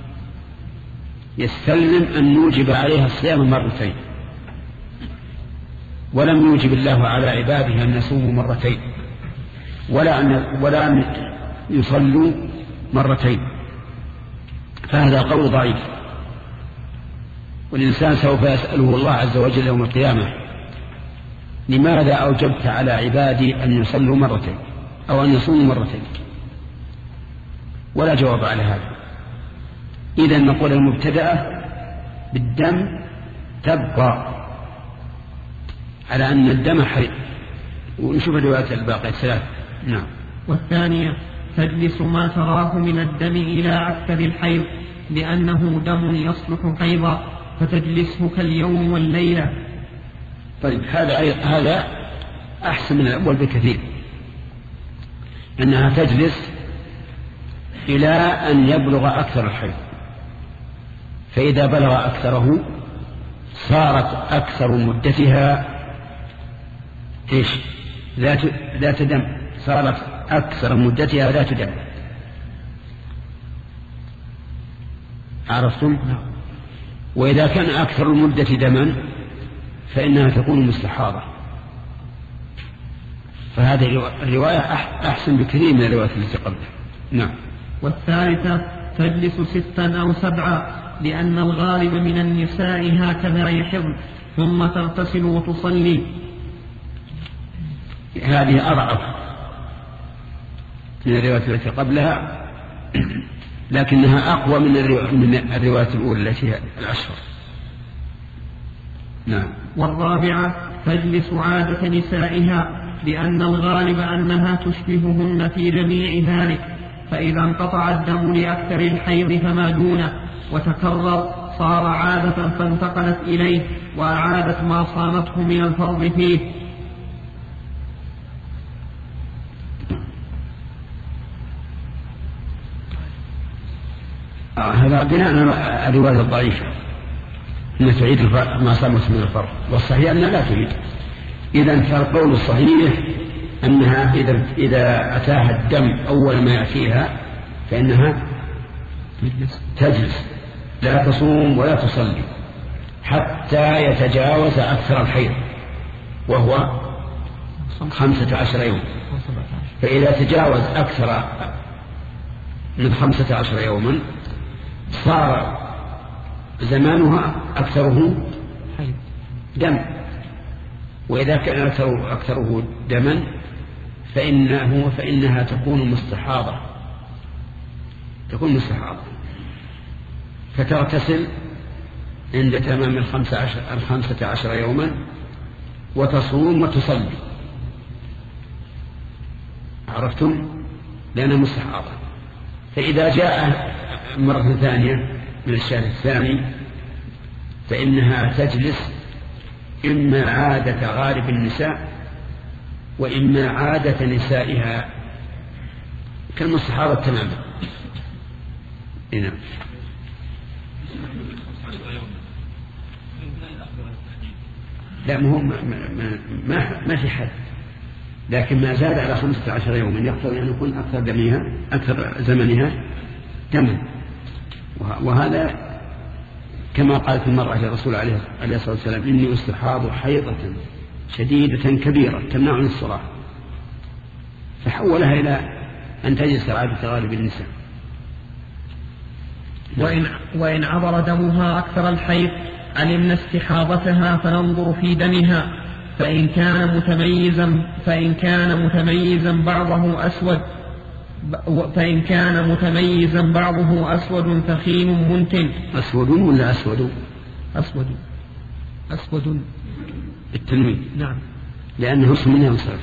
يستلزم أن نوجب عليها الصيام مرتين، ولم يوجب الله على عباده أن يصوموا مرتين ولا أن ولا أن يصلوا مرتين، فهذا قول ضعيف. والإنسان سوف يسأله الله عز وجل يوم القيامة لماذا أوجبت على عبادي أن يصلوا مرتين أو أن يصوموا مرتين، ولا جواب على هذا. إذن نقول المبتدأة بالدم تبقى على أن الدم حيض. ونشوف الروايات الباقية الثلاث. نعم. والثانية تجلس ما تراه من الدم إلى أكثر الحيض لأنه دم يصلح حيضا فتجلسه كاليوم والليلة. طيب هذا هذا أحسن من الأول بكثير، أنها تجلس إلى أن يبلغ أكثر الحيض، فإذا بلغ أكثره صارت أكثر مدتها إيش؟ ذات ذات دم، صارت أكثر مدتها ذات دم. عرفتم؟ وإذا كان أكثر المدة دما فإنها تكون مستحاضة. فهذه الرواية أحسن بكثير من الروايات التي قبلها. نعم. والثالثة تجلس ستا أو سبعا لأن الغالب من النساء هكذا يحضن ثم تغتسل وتصلي. هذه أضعف من الروايات التي قبلها لكنها أقوى من الرواية الأولى التي هي الأشهر. نعم. والرابعة تجلس عادة نسائها لأن الغالب أنها تشبههن في جميع ذلك، فإذا انقطع الدم لأكثر الحيض فما دونه وتكرر صار عادة فانتقلت إليه وأعادت ما صامته من الفرض فيه. آه هذا بناء على الرواية الضعيفة أن تعيد ما صامته من الفرض، والصحيح أنها لا تعيد. إذن فالقول الصحيح أنها إذا, إذا أتاها الدم أول ما يأتيها فإنها تجلس لا تصوم ولا تصلي حتى يتجاوز أكثر الحيض وهو خمسة عشر يوم. فإذا تجاوز أكثر من خمسة عشر يوما صار زمانها أكثره دم، وإذا كان أكثره, أكثره دما فإنه فإنها تكون مستحاضة تكون مستحاضة فتغتسل عند تمام الخمسة عشر, الخمسة عشر يوما وتصوم وتصلي. عرفتم؟ لأنها مستحاضة. فإذا جاء مرة ثانية من الشهر الثاني فإنها تجلس إما عادة غالب النساء وإما عادة نسائها كالمستحاضة تماما. نعم. لا مو ما, ما, ما في حد، لكن ما زاد على خمسة عشر يوما يقتضي أن يكون أكثر دمها أكثر زمنها دما. وهذا كما قالت المرأة للرسول عليه الصلاة والسلام إني أستحاض حيضة شديدة كبيرة تمنعني الصلاة، فحولها إلى أن تجلس لعادة غالب النساء. وإن, وإن عبر دمها أكثر الحيض علمنا استحاضتها فننظر في دمها، فإن كان متميزا فإن كان متميزا بعضه أسود فإن كان متميزا بعضه أسود ثخين منتن. أسود ولا أسود؟ أسود أسود التنوين. نعم، لأنه اسم منها ينصرف.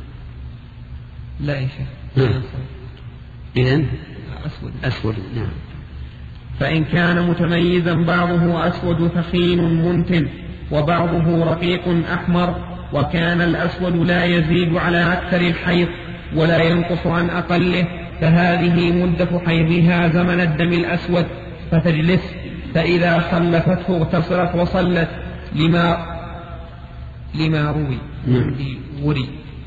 لا يا شيخ. نعم. إذن أسود أسود. نعم. فإن كان متميزا بعضه أسود ثخين منتن وبعضه رقيق أحمر، وكان الأسود لا يزيد على أكثر الحيض ولا ينقص عن أقله، فهذه مدة حيضها زمن الدم الأسود، فتجلس، فإذا خلفته اغتسلت وصلت، لما لما روي وري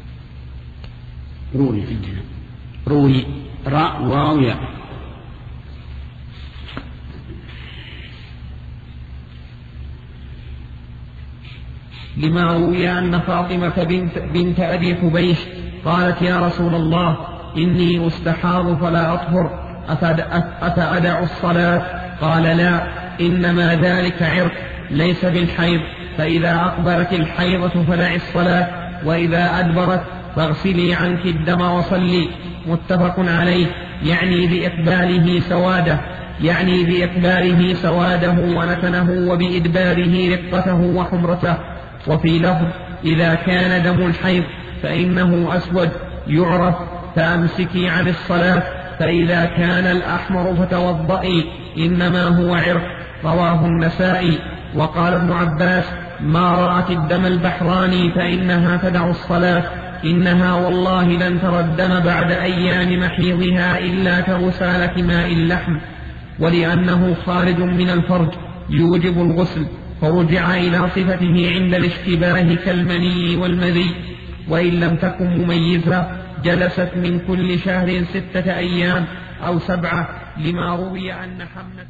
روي عندنا روي راء واو ياء. لما روي أن فاطمة بنت, بنت أبي حبيش قالت يا رسول الله إني أستحاض فلا أطهر أفأدع الصلاة؟ قال لا، إنما ذلك عرق ليس بالحيض، فإذا أقبلت الحيضة فدع الصلاة، وإذا أدبرت فاغسلي عنك الدم وصلي. متفق عليه، يعني بإقباله سواده يعني بإقباله سواده ونتنه، وبإدباره رقته وحمرته. وفي لفظ إذا كان دم الحيض فإنه أسود يعرف، فأمسكي عن الصلاة، فإذا كان الأحمر فتوضئي، إنما هو عرق. رواه النسائي. وقال ابن عباس ما رأت الدم البحراني فإنها تدع الصلاة، إنها والله لن ترى الدم بعد أيام محيضها إلا كغسالة ماء اللحم، ولأنه خارج من الفرج يوجب الغسل، فرجع إلى صفته عند الاشتباه كالمني والمذي. وإن لم تكن مميزة جلست من كل شهر ستة أيام أو سبعة، لما روي أن حمنة.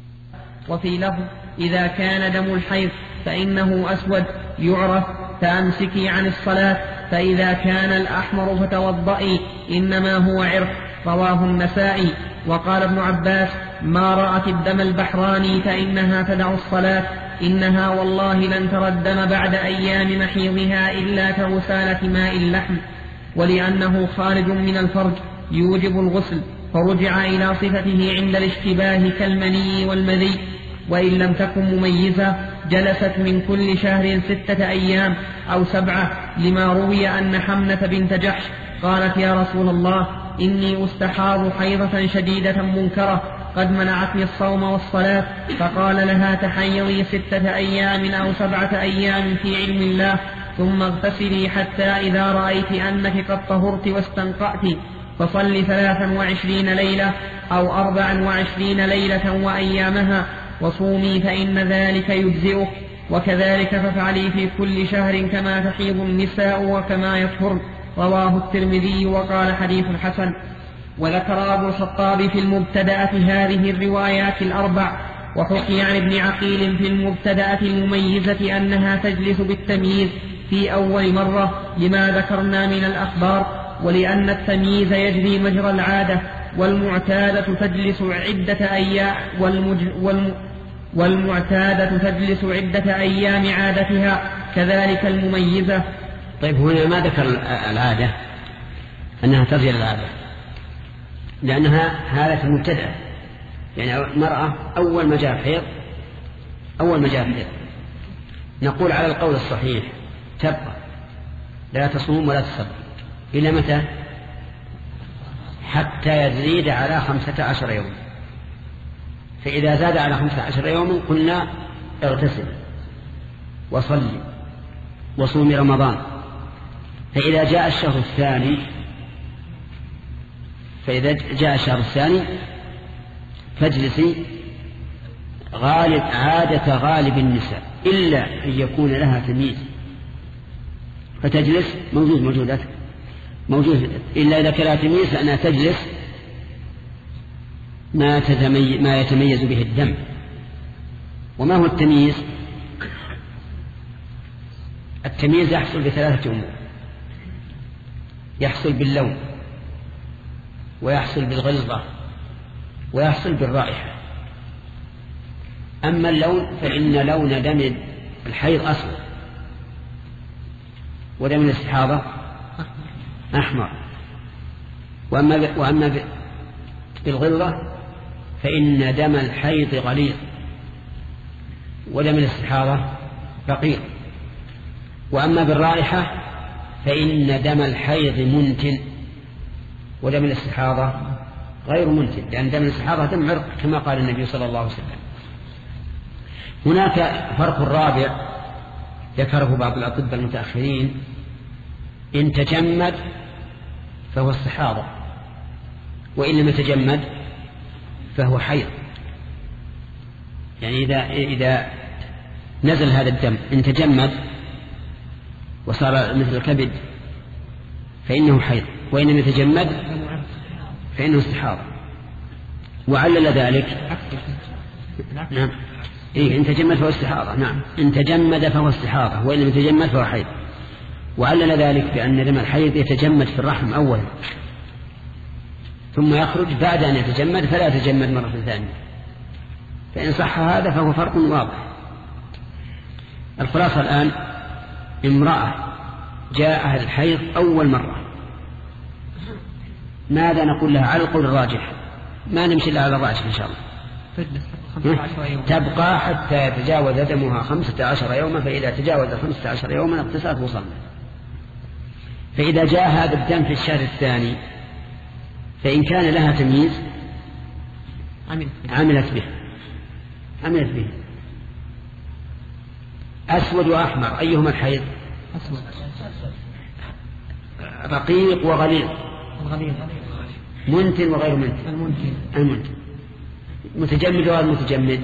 وفي لفظ إذا كان دم الحيض فإنه أسود يعرف، فأمسكي عن الصلاة، فإذا كان الأحمر فتوضئي، إنما هو عرق. رواه النسائي. وقال ابن عباس ما رأت الدم البحراني فإنها تدع الصلاة، إنها والله لن ترى الدم بعد أيام محيضها إلا كغسالة ماء اللحم، ولأنه خارج من الفرج يوجب الغسل، فرجع إلى صفته عند الاشتباه كالمني والمذي. وإن لم تكن مميزة جلست من كل شهر ستة أيام أو سبعة، لما روي أن حمنة بنت جحش قالت يا رسول الله إني أستحاض حيضة شديدة منكرة قد منعتني الصوم والصلاة، فقال لها تحيضي ستة أيام أو سبعة أيام في علم الله، ثم اغتسلي حتى إذا رأيت أنك قد طهرت واستنقعت فصل ثلاثا وعشرين ليلة أو أربعا وعشرين ليلة وأيامها، وصومي فإن ذلك يجزئك، وكذلك فافعلي في كل شهر كما تحيض النساء وكما يطهرن. رواه الترمذي وقال حديث حسن. وذكر أبو الخطاب في المبتدأة هذه الروايات الأربع. وحكي عن ابن عقيل في المبتدأة المميزة أنها تجلس بالتمييز في أول مرة لما ذكرنا من الأخبار، ولأن التمييز يجري مجرى العادة، والمعتادة تجلس عدة أيام والمج... والم... والمعتادة تجلس عدة أيام عادتها، كذلك المميزة. طيب هنا ما ذكر العادة أنها ترجع العادة، لأنها حالة مبتدأة، يعني المرأة أول ما جاء حيض أول ما جاء حيض نقول على القول الصحيح تبقى لا تصوم ولا تصلي إلى متى؟ حتى يزيد على خمسة عشر يوم. فإذا زاد على خمسة عشر يوم قلنا اغتسل وصلي وصومي رمضان. فإذا جاء الشهر الثاني فإذا جاء الشهر الثاني فاجلسي غالب عادة غالب النساء إلا أن يكون لها تمييز، فتجلس موجود موجودات موجود إلا إذا كان تمييز فأنها تجلس ما, تتمي... ما يتميز به الدم. وما هو التمييز؟ التمييز يحصل بثلاثة أمور: يحصل باللون، ويحصل بالغلظة ويحصل بالرائحة. أما اللون فإن لون دم الحيض أسود، ودم الاستحاضة أحمر. وأما وأما بالغلظة فإن دم الحيض غليظ، ودم الاستحاضة رقيق. وأما بالرائحة فإن دم الحيض منتن، ودم الاستحاضة غير منتن، لأن دم الاستحاضة دم عرق كما قال النبي صلى الله عليه وسلم. هناك فرق رابع ذكره بعض الأطباء المتأخرين: إن تجمد فهو استحاضة، وإن لم يتجمد فهو حيض. يعني إذا, إذا نزل هذا الدم إن تجمد وصار مثل الكبد فإنه حيض، وإن لم يتجمد فإنه استحاضة. وعلل ذلك نعم إيه إن تجمد فهو استحاضة، نعم إن تجمد فهو استحاضة، وإن لم يتجمد فهو حيض. وعلل ذلك بأن دم الحيض يتجمد في الرحم أولا ثم يخرج بعد أن يتجمد، فلا يتجمد مرة ثانية. فإن صح هذا فهو فرق واضح. الخلاصة الآن: امرأة جاءها الحيض أول مرة، ماذا نقول لها على القول الراجح؟ ما نمشي لها على الراجح إن شاء الله. تبقى حتى يتجاوز دمها خمسة عشر يوما، فإذا تجاوز خمسة عشر يوما اغتسلت وصلت. فإذا جاء هذا الدم في الشهر الثاني فإن كان لها تمييز عملت به عملت به أسود وأحمر، أيهما الحيض؟ أسود. رقيق وغليظ، الغليظ. منتن وغير منتن، المنتن. المنتن. متجمد وغير متجمد،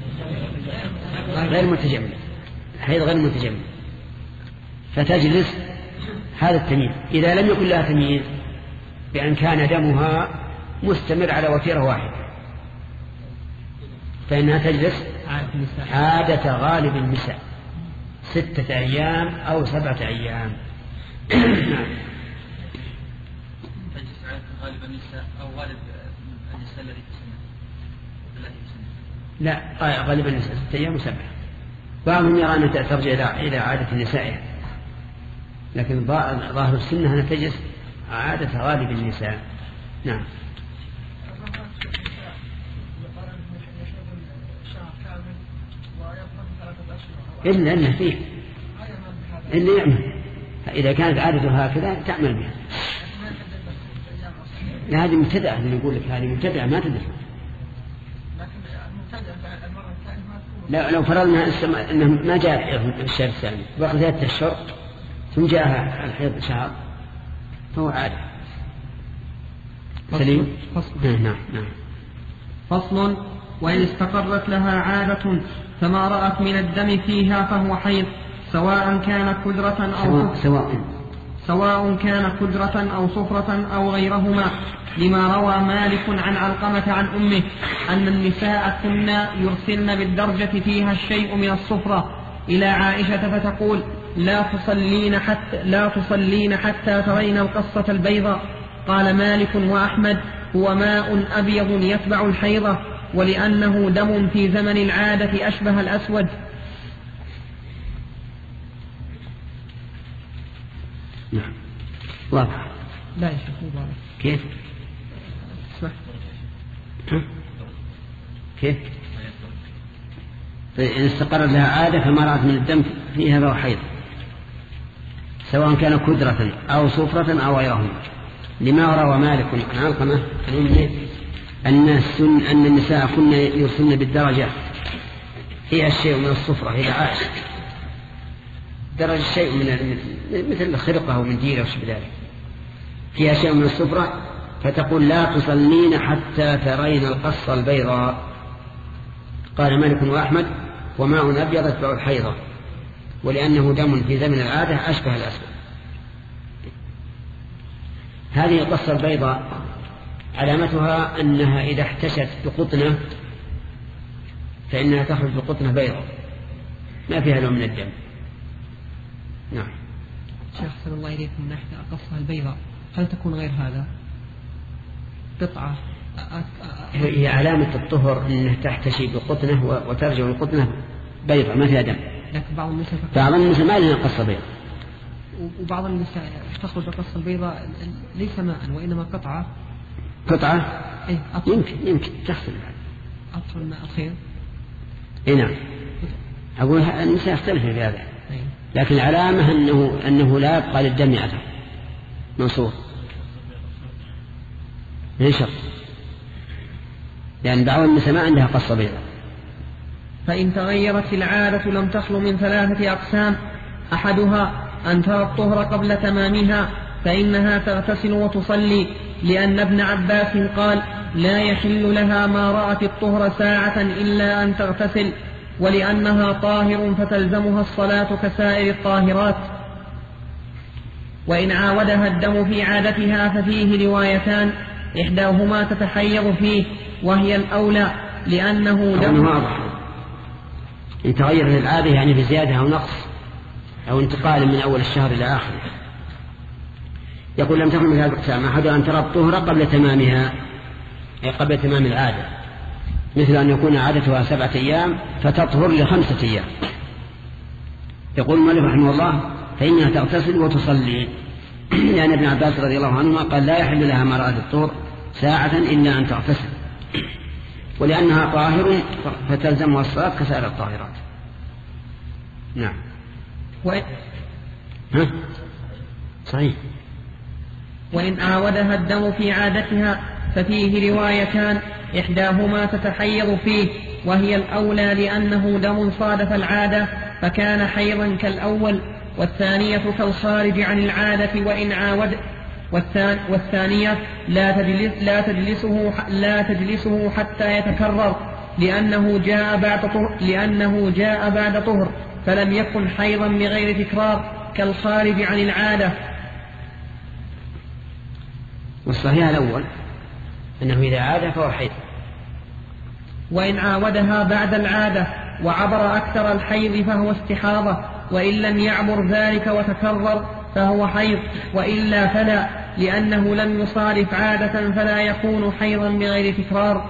غير متجمد، الحيض غير متجمد. فتجلس هذا التمييز. إذا لم يكن لها تمييز بأن كان دمها مستمر على وتيرة واحدة فإنها تجلس عادة غالب النساء، ستة أيام أو سبعة أيام. تجلس عادة غالب النساء أو غالب النساء الذي تسمى لا غالب النساء ستة أيام وسبعة. بعضهم يرى أنها ترجع إلى عادة النساء، لكن ظاهر السنة أنها تجلس عادة غالب النساء. نعم. إلا أنه فيه إلا يعمل، إذا كانت عادته هكذا تعمل بها. لا هذه مبتدأة، اللي يقول لك هذه مبتدأة ما تدري. لا لو فرضنا أنه ما جاء الشهر الثاني بقي ثلاثة أشهر ثم جاء الحيض شهر فهو عادة. سليم. فصل. نعم نعم. فصل. وإن استقرت لها عادة فما رأت من الدم فيها فهو حيض، سواء كان كدرة أو سواء سواء كان كدرة أو صفرة أو غيرهما، لما روى مالك عن علقمة عن أمه أن النساء كنا يرسلن بالدرجة فيها الشيء من الصفرة إلى عائشة فتقول: لا تصلين حتى, لا تصلين حتى ترين القصة البيضاء. قال مالك وأحمد: هو ماء أبيض يتبع الحيضة، ولأنه دم في زمن العادة أشبه الأسود. نعم واضح. لا يا شيخ مبارك. كيف؟ اسمح. كيف؟ إن استقرت لها عادة فما رأت من الدم فيها فهو حيض، سواء كان كدرة أو صفرة أو غيرهما، لما روى مالك عن علقمة عن أمه أن, أن النساء كن يرسلن بالدرجة فيها الشيء من الصفرة إلى عائشة. درجة شيء من مثل الخرقة ومن ديرة وشبه ذلك، فيها شيء من الصفرة، فتقول: لا تصلين حتى ترين القصة البيضاء. قال مالك وأحمد: وماء أبيض يتبع الحيضة، ولأنه دم في زمن العادة أشبه الأسود. هذه القصة البيضاء علامتها أنها إذا احتشت بقطنة فإنها تخرج بقطنة بيضاء ما فيها لون من الدم. نعم. شيخ صلى الله عليه وسلم، من ناحية القصة البيضاء هل تكون غير هذا؟ قطعة هي علامة الطهر أنها تحتشي بقطنة وترجع القطنة بيضة ما فيها دم. لكن بعض النساء بعض النساء ما لها قصة بيضة، وبعض النساء تخرج القصة البيضاء ليس ماء وإنما قطعة قطعة إيه يمكن يمكن تغسل أطهر الماء الخير. إيه نعم. أقول النساء يختلف في هذا، لكن العلامة أنه أنه لا يبقى للدم أثر منصور ينشر، لأن بعض النساء ما عندها قصة بيضاء. فإن تغيرت العادة لم تخل من ثلاثة أقسام: أحدها أن ترى الطهر قبل تمامها فإنها تغتسل وتصلي، لأن ابن عباس قال: لا يحل لها ما رأت الطهر ساعة إلا أن تغتسل، ولأنها طاهر فتلزمها الصلاة كسائر الطاهرات. وإن عاودها الدم في عادتها ففيه روايتان، إحداهما تتحيض فيه وهي الأولى لأنه دم. إن تغير العادة يعني بزيادة أو نقص أو انتقال من أول الشهر إلى آخره. يقول: لم تكن من هذا الأقسام: أحدها أن ترى الطهر قبل تمامها، أي قبل تمام العادة، مثل أن يكون عادتها سبعة أيام فتطهر لخمسة أيام. يقول المؤلف رحمه الله: فإنها تغتسل وتصلي، لأن ابن عباس رضي الله عنهما قال: لا يحل لها ما رأت الطهر ساعة إلا أن تغتسل، ولأنها طاهر فتلزمها الصلاة كسائر الطاهرات. نعم. وإن ها؟ صحيح. وإن عاودها الدم في عادتها ففيه روايتان، إحداهما تتحيض فيه وهي الأولى لأنه دم صادف العادة فكان حيضا كالأول، والثانية كالخارج عن العادة وإن عاود، والثانية لا تجلس لا تجلسه لا تجلسه حتى يتكرر، لأنه جاء بعد طهر لأنه جاء بعد طهر فلم يكن حيضا بغير تكرار كالخارج عن العادة. والصحيح الأول أنه إذا عاد فهو حيض. وإن عاودها بعد العادة وعبر أكثر الحيض فهو استحاضة، وإن لم يعبر ذلك وتكرر فهو حيض، وإلا فلا، لأنه لم يصادف عادة فلا يكون حيضا بغير تكرار.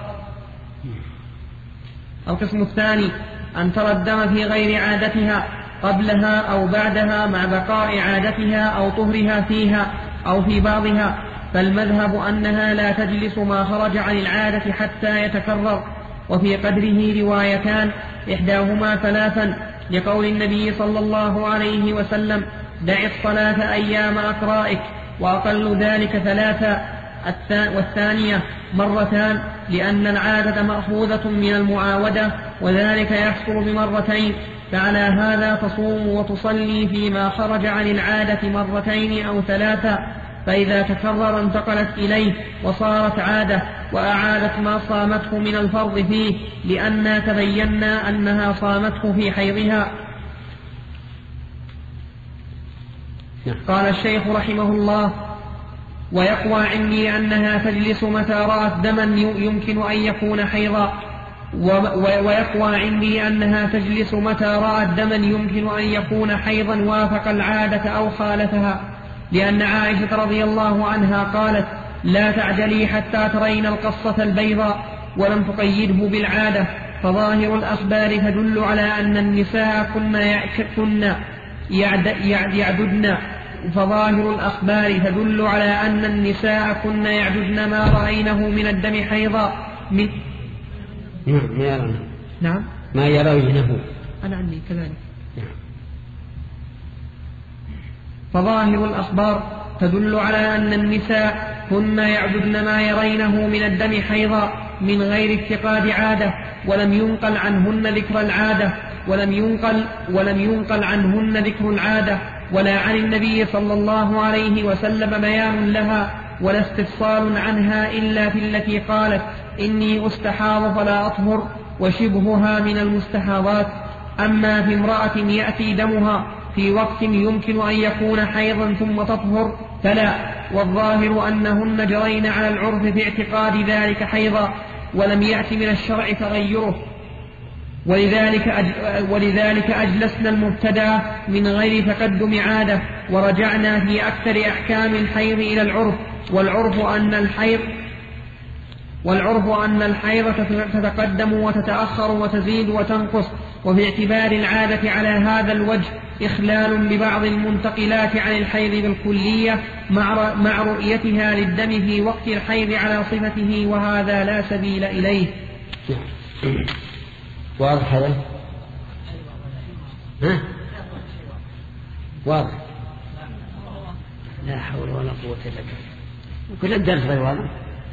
القسم الثاني أن ترى الدم في غير عادتها قبلها أو بعدها مع بقاء عادتها أو طهرها فيها أو في بعضها، فالمذهب أنها لا تجلس ما خرج عن العادة حتى يتكرر، وفي قدره روايتان، إحداهما ثلاثا لقول النبي صلى الله عليه وسلم: دع الصلاة أيام أقرائك، وأقل ذلك ثلاثا، والثانية مرتان لأن العادة مأخوذة من المعاودة وذلك يحصل بمرتين، فعلى هذا تصوم وتصلي فيما خرج عن العادة مرتين أو ثلاثا، فإذا تكرر انتقلت إليه وصارت عادة وأعادت ما صامته من الفرض فيه، لأننا تبينا أنها صامته في حيضها. قال الشيخ رحمه الله: ويقوى عندي أنها تجلس متى رأت دما يمكن أن يكون حيضا، ويقوى عندي أنها تجلس متى رأت دما يمكن أن يكون حيضا وافق العادة أو خالفها، لأن عائشة رضي الله عنها قالت: لا تعجلي حتى ترين القصة البيضاء، ولم تقيده بالعادة، فظاهر الأخبار تدل على أن النساء كن يعددن فظاهر الأخبار تدل على أن النساء كن يعددن ما رأينه من الدم حيضا من نعم ما يرونه. أنا عندي كذلك. فظاهر الأخبار تدل على أن النساء كن يعددن ما يرينه من الدم حيضا من غير افتقاد عادة، ولم ينقل عنهن ذكر العادة ولم ينقل ولم ينقل عنهن ذكر العادة ولا عن النبي صلى الله عليه وسلم بيان لها ولا استفصال عنها إلا في التي قالت: إني أستحاض فلا أطهر، وشبهها من المستحاضات. أما في امرأة يأتي دمها في وقت يمكن أن يكون حيضا ثم تطهر فلا، والظاهر أنهن جرين على العرف في اعتقاد ذلك حيضا، ولم يأت من الشرع تغيره، ولذلك, أج... ولذلك أجلسنا المبتدى من غير تقدم عادة، ورجعنا في أكثر أحكام الحيض إلى العرف، والعرف أن الحيض والعرف أن الحيض تتقدم وتتأخر وتزيد وتنقص، وفي اعتبار العادة على هذا الوجه إخلال ببعض المنتقلات عن الحيض بالكلية مع رؤيتها للدم في وقت الحيض على صفته، وهذا لا سبيل إليه. واضح هذا؟ ها؟ واضح؟ لا حول ولا قوة إلا بالله. كل الدرس غير واضح.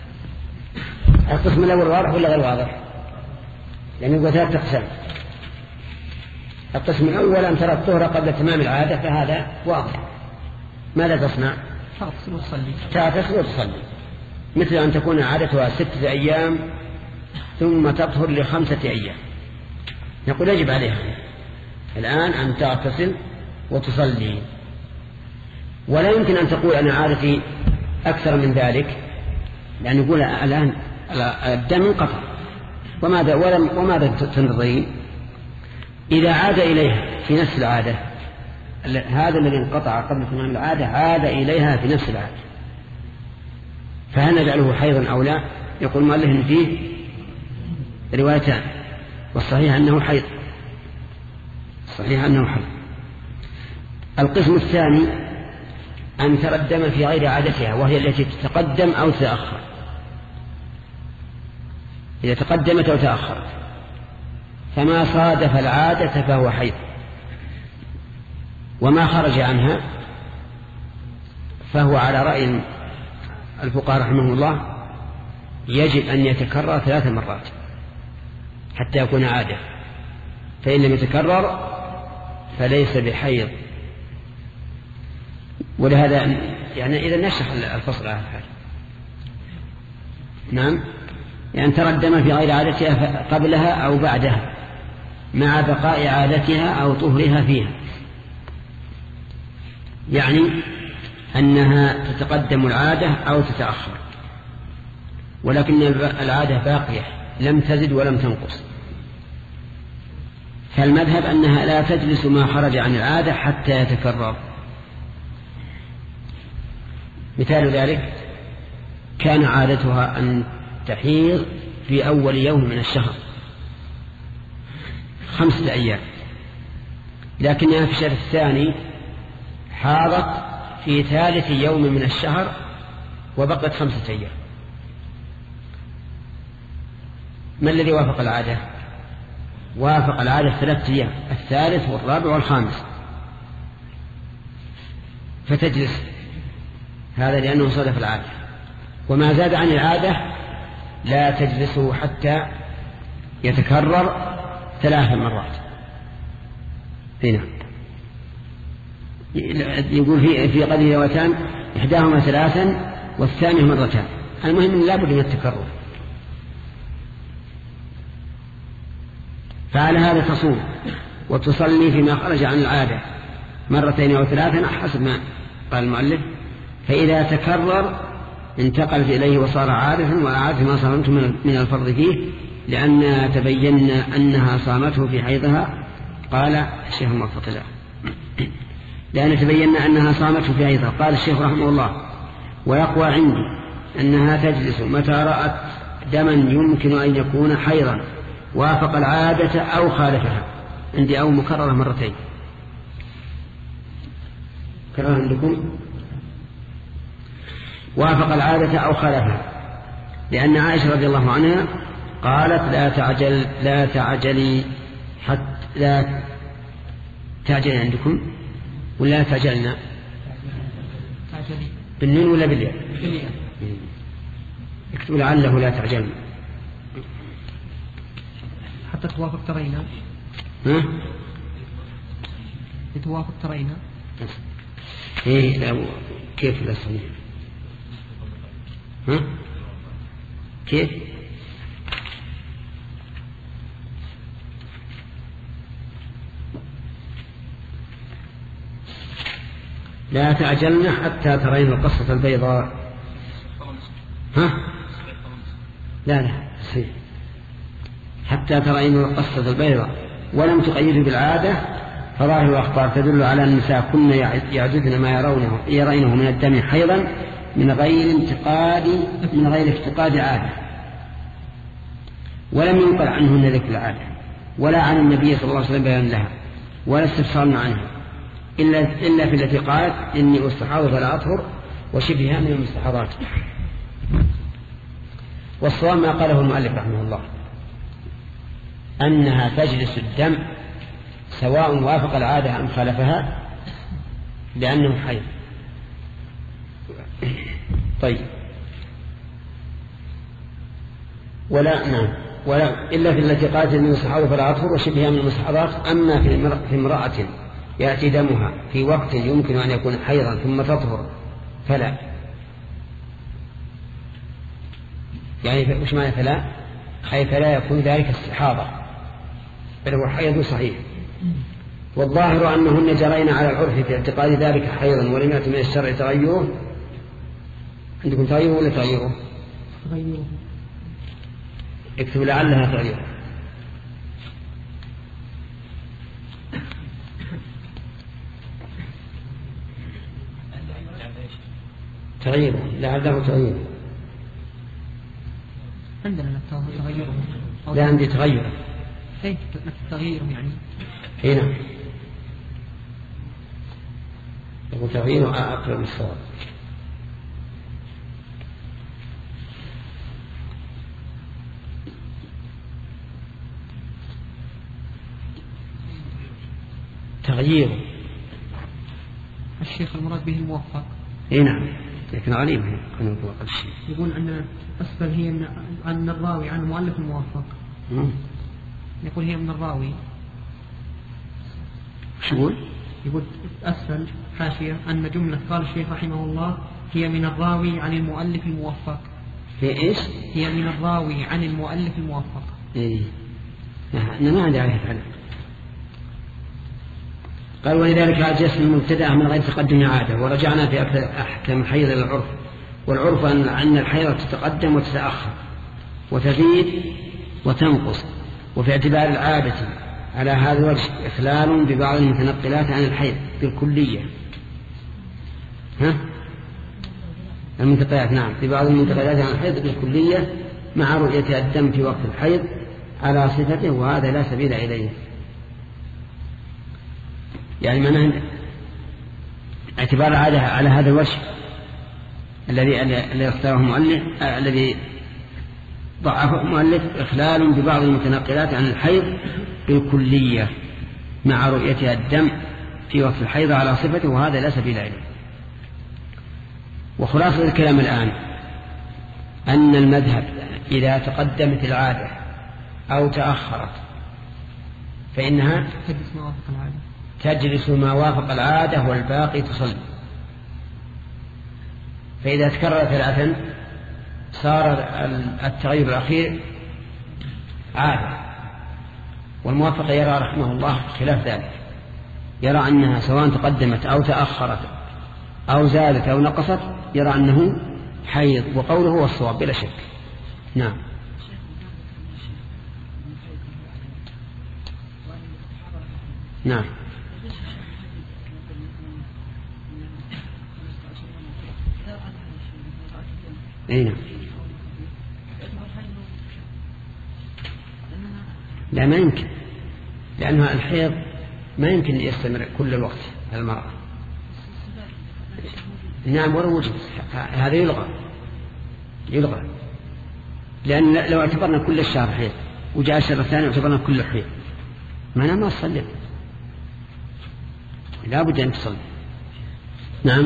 القسم الأول واضح ولا غير واضح؟ يعني يقول ثلاث أقسام. القسم الأول أن ترى الطهر قبل تمام العادة، فهذا واضح. ماذا تصنع؟ تغتسل وتصلي. تغتسل وتصلي، مثل أن تكون عادتها ستة أيام ثم تطهر لخمسة أيام، نقول يجب عليها الآن أن تغتسل وتصلي. ولا يمكن أن تقول أنا عادتي أكثر من ذلك، لأن يقول الآن الدم انقطع، وماذا وماذا تنتظرين؟ إذا عاد إليها في نفس العادة، هذا الذي انقطع قبل تمام العادة عاد إليها في نفس العادة، فهل نجعله حيضا أو لا؟ يقول مؤلف إن فيه روايتان، والصحيح أنه حيض، الصحيح أنه حيض. القسم الثاني أن ترى الدم في غير عادتها، وهي التي تتقدم أو تتأخر. إذا تقدمت أو تأخرت فما صادف العادة فهو حيض، وما خرج عنها فهو على رأي الفقهاء رحمه الله يجب أن يتكرر ثلاث مرات حتى يكون عادة، فإن لم يتكرر فليس بحيض. ولهذا يعني إذا نشرح الفصل على هذا. نعم، يعني ترى الدم في غير عادتها قبلها أو بعدها مع بقاء عادتها أو طهرها فيها، يعني أنها تتقدم العادة أو تتأخر، ولكن العادة باقية لم تزد ولم تنقص. فالمذهب أنها لا تجلس ما خرج عن العادة حتى يتكرر. مثال ذلك كان عادتها أن تحيض في أول يوم من الشهر خمسة أيام، لكنها في الشهر الثاني حاضت في ثالث يوم من الشهر وبقت خمسة أيام. ما الذي وافق العادة؟ وافق العادة ثلاثة أيام، الثالث والرابع والخامس، فتجلس هذا لأنه صادف العادة. وما زاد عن العادة لا تجلسه حتى يتكرر ثلاث مرات. هنا يقول في في قضية روايتان، إحداهما ثلاثا والثانية مرتان. المهم لا بد من التكرر. فعلى هذا تصوم وتصلي فيما خرج عن العادة مرتين أو ثلاثا حسب ما قال المؤلف. فإذا تكرر انتقلت إليه وصار عادة، وأعاد ما صامته من الفرض فيه، لأن تبينا أنها صامته في حيضها. قال الشيخ موفق الله لأن تبينا أنها صامته في حيضها. قال الشيخ رحمه الله: ويقوى عندي أنها تجلس متى رأت دما يمكن أن يكون حيضا وافق العادة أو خالفها. عندي أو مكررة مرتين. كرر عندكم وافق العادة أو خالفها، لأن عائشة رضي الله عنها قالت: لا تعجل لا تعجلي حتى لا تعجلي. عندكم ولا تعجلنا بالنون ولا بالياء؟ اكتبوا لعله لا تعجلنا حتى توافق ترينا. ها؟ توافق ترينا. ايه لا كيف لا صحيح؟ ها؟ كيف؟ لا تعجلن حتى ترين القصة البيضاء. ها؟ لا لا صحيح. حتى ترين القصة البيضاء ولم تقيده بالعادة، فظاهر الأخبار تدل على أن النساء كن يعددن ما يرونه يرينه من الدم حيضا من غير انتقاد من غير افتقاد عادة. ولم ينقل عنهن ذكر العادة ولا عن النبي صلى الله عليه وسلم بيان لها ولا استفسار عنها إلا, إلا في التي قالت إني أستحاض فلا أطهر وشبهها من المستحاضات. والصواب ما قاله المؤلف رحمه الله أنها تجلس الدم سواء وافق العادة أم خالفها لأنه حيض. طيب ولا نعم ولا إلا في التي قالت من المستحاضة فلا أطهر وشبهها من المستحاضات. أما في امرأة يأتي دمها في وقت يمكن أن يكون حيضا ثم تطهر فلا، يعني وش معنى فلا؟ أي فلا يكون ذلك استحاضة بل هو حيض صحيح. والظاهر أنهن جرين على العرف في اعتقاد ذلك حيضا ولم يأتي من الشرع تغيره. عندكم تغيره ولا تغيره؟ تغيره. اكتب لعلها تغيره. تغيره لعله تغيره. عندنا تغيره. لا عندي تغيره. ايه تغييره يعني. هنا يقول تغييره أقرب للصواب. تغييره. الشيخ المراد به الموفق. اي نعم لكن غريب كان يطلق الشيء. يقول أن أسفل هي من عن الراوي عن المؤلف الموفق. مم. يقول هي من الراوي. شو يقول؟ يقول أسفل حاشية أن جملة قال الشيخ رحمه الله هي من الراوي عن المؤلف الموفق. هي إيش؟ هي من الراوي عن المؤلف الموفق. إيه أنا ما عندي عليه فعلا. قال ولذلك أجلس المبتدأ من غير تقدم عادة. ورجعنا في أحكام الحيض إلى العرف. والعرف أن الحيض تتقدم وتتأخر وتزيد وتنقص. وفي اعتبار العادة على هذا الوجه إخلال ببعض المتنقلات عن الحيض بالكلية. ها؟ المنتقلات نعم ببعض المنتقلات عن الحيض بالكلية مع رؤية الدم في وقت الحيض على صفته وهذا لا سبيل إليه. يعني معناه اعتبار العادة على هذا الوجه الذي الذي اختاره المؤلف الذي ضعفه المؤلف إخلال ببعض المتنقلات عن الحيض بالكلية مع رؤيتها الدم في وقت الحيض على صفته وهذا لا سبيل إليه. وخلاصة الكلام الآن أن المذهب إذا تقدمت العادة أو تأخرت فإنها تجلس ما وافق العادة تجلس ما وافق العادة والباقي تصلي. فإذا تكرر ثلاثا صار التغير الأخير عادة. والموافق يرى رحمه الله خلاف ذلك، يرى أنها سواء تقدمت أو تأخرت أو زادت أو نقصت يرى أنه حيض وقوله هو الصواب بلا شك. نعم نعم اي نعم. لا ما يمكن لأنها الحيض ما يمكن يستمر كل الوقت المرأة. نعم ولا وجد هذا يلغى يلغى لأن لو اعتبرنا كل الشهر حيض وجاء الشهر الثاني اعتبرنا كل حيض معناه ما تصلي لا بد أن تصلي. نعم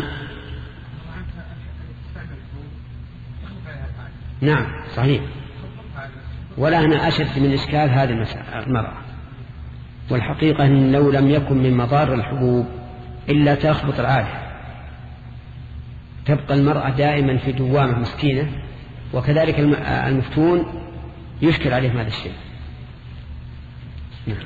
نعم صحيح. ولا أنا أشد من إشكال هذه المرأة. والحقيقة أن لو لم يكن من مضار الحبوب إلا تخبط العادة تبقى المرأة دائما في دوامة مسكينة. وكذلك المفتون يشكل عليهم هذا الشيء. نعم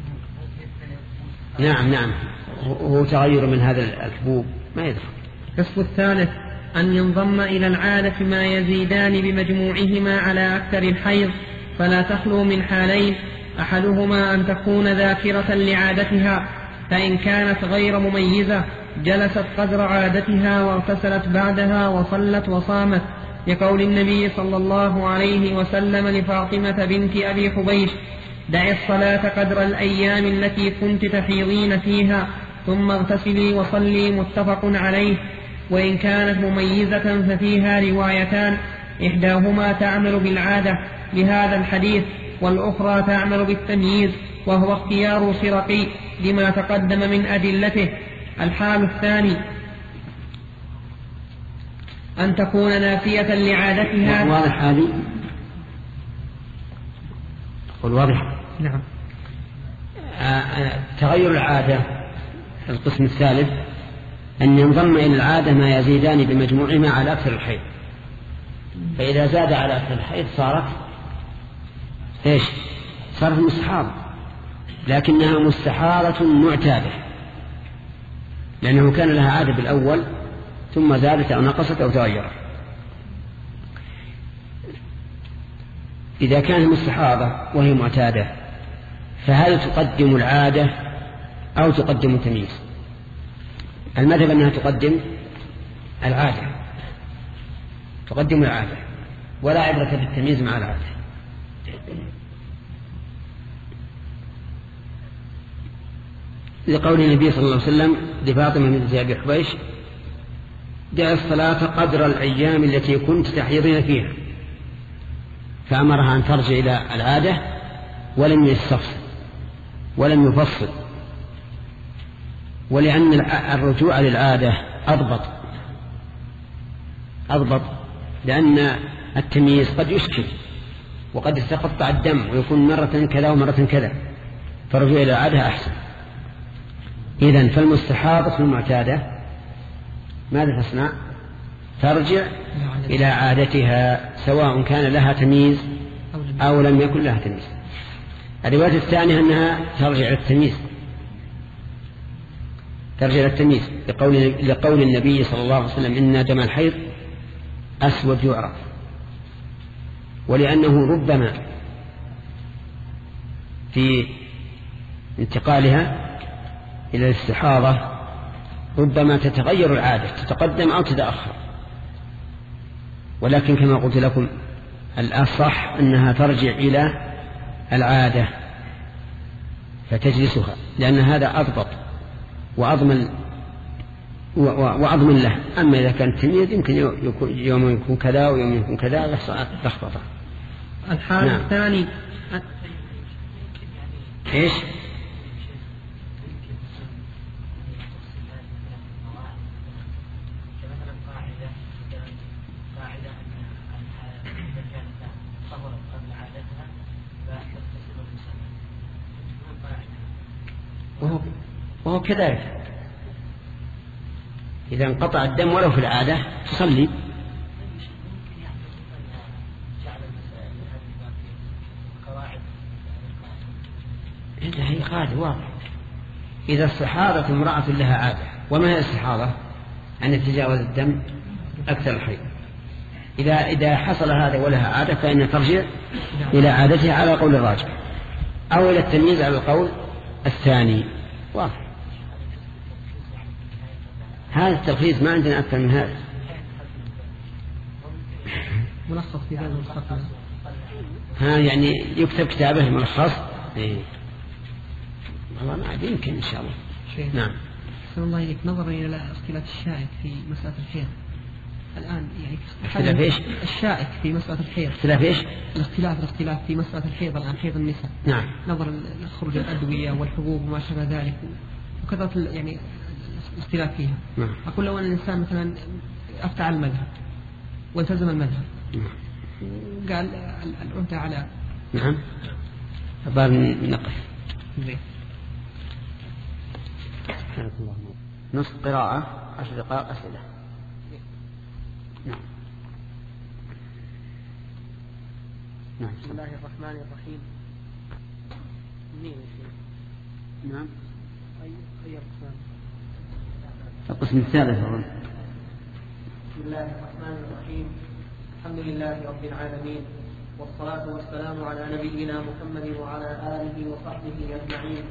نعم نعم هو تغير من هذا الحبوب ما يدخل. القسم الثالث أن ينضم إلى العادة ما يزيدان بمجموعهما على أكثر الحيض فلا تخلو من حالين أحدهما أن تكون ذاكرة لعادتها فإن كانت غير مميزة جلست قدر عادتها واغتسلت بعدها وصلت وصامت لقول النبي صلى الله عليه وسلم لفاطمة بنت أبي حبيش: دعي الصلاة قدر الأيام التي كنت تحيضين فيها ثم اغتسلي وصلي. متفق عليه. وإن كانت مميزة ففيها روايتان، إحداهما تعمل بالعادة لهذا الحديث، والأخرى تعمل بالتمييز، وهو اختيار سرقي لما تقدم من أدلته. الحال الثاني أن تكون نافية لعادتها. واضح هذه؟ قل واضح. نعم. تغير العادة القسم الثالث أن ينضم إلى العادة ما يزيدان بمجموعهما على أكثر الحيض، فإذا زاد على أكثر الحيض صارت إيش؟ صارت مستحاضة، لكنها مستحاضة معتادة، لأنه كان لها عادة بالأول ثم زادت أو نقصت أو تغيرت. إذا كانت مستحاضة وهي معتادة فهل تقدم العادة أو تقدم التمييز؟ المذهب أنها تقدم العادة، تقدم العادة، ولا عبرة بالتمييز مع العادة. لقول النبي صلى الله عليه وسلم لفاطمة بنت أبي حبيش: دع الصلاة قدر الأيام التي كنت تحيضين فيها، فأمرها أن ترجع إلى العادة ولم يستفصل ولم يفصل، ولأن الرجوع للعادة أضبط أضبط لأن التمييز قد يشكل وقد يتقطع الدم ويكون مرة كذا ومرة كذا، فالرجوع إلى العادة أحسن. إذن فالمستحاضة المعتادة ماذا تصنع؟ ترجع إلى عادتها سواء كان لها تمييز أو لم يكن لها تمييز. الرواية الثانية أنها ترجع إلى التمييز، ترجع إلى التمييز لقول, لقول النبي صلى الله عليه وسلم: إن دم الحيض أسود يعرف، ولأنه ربما في انتقالها إلى الاستحاضة ربما تتغير العادة، تتقدم أو تتأخر، ولكن كما قلت لكم الأصح أنها ترجع إلى العادة فتجلسها، لأن هذا أضبط وأضمن وأضمن له. أما إذا كان التمييز يمكن يوم يكون كذا ويوم يكون كذا يحصل لخبطة. الحال نعم. الثاني إيش؟ وهو, وهو كذلك إذا انقطع الدم ولو في العادة تصلي. هي قاعدة واضحة: إذا استحاضت امرأة لها عادة. وما هي الاستحاضة؟ أن يتجاوز الدم أكثر الحيض. إذا إذا حصل هذا ولها عادة فإنها ترجع إلى عادتها على قول الراجح، أو إلى التمييز على القول الثاني. واضح. هذا التلخيص ما عندنا أكثر من هذا. ملخص في هذا المستقبل. ها يعني يكتب كتابه ملخص. إيه. والله ما عاد يمكن إن شاء الله. شيء. نعم. أحسن الله إليك. نظرا إلى الاختلاف الشائك في مسألة الحيض الآن، يعني اختلاف إيش؟ الشائك في مسألة الحيض. اختلاف إيش؟ الاختلاف الاختلاف في مسألة الحيض الآن، حيض النساء. نعم. نظرا لخروج الأدوية والحبوب وما شابه ذلك وكثرة يعني الاختلاف فيها. نعم. أقول لو أن الإنسان مثلا أفتى على المذهب والتزم المذهب وقال العهدة على. نعم. أبغى نقف. زين. نصف قراءة عشر دقائق أسئلة. نعم. نعم. بسم الله الرحمن الرحيم. منين نعم. أي أي قسم؟ القسم الثالث أظن. بسم الله الرحمن الرحيم. الحمد لله رب العالمين، والصلاة والسلام على نبينا محمد وعلى آله وصحبه أجمعين.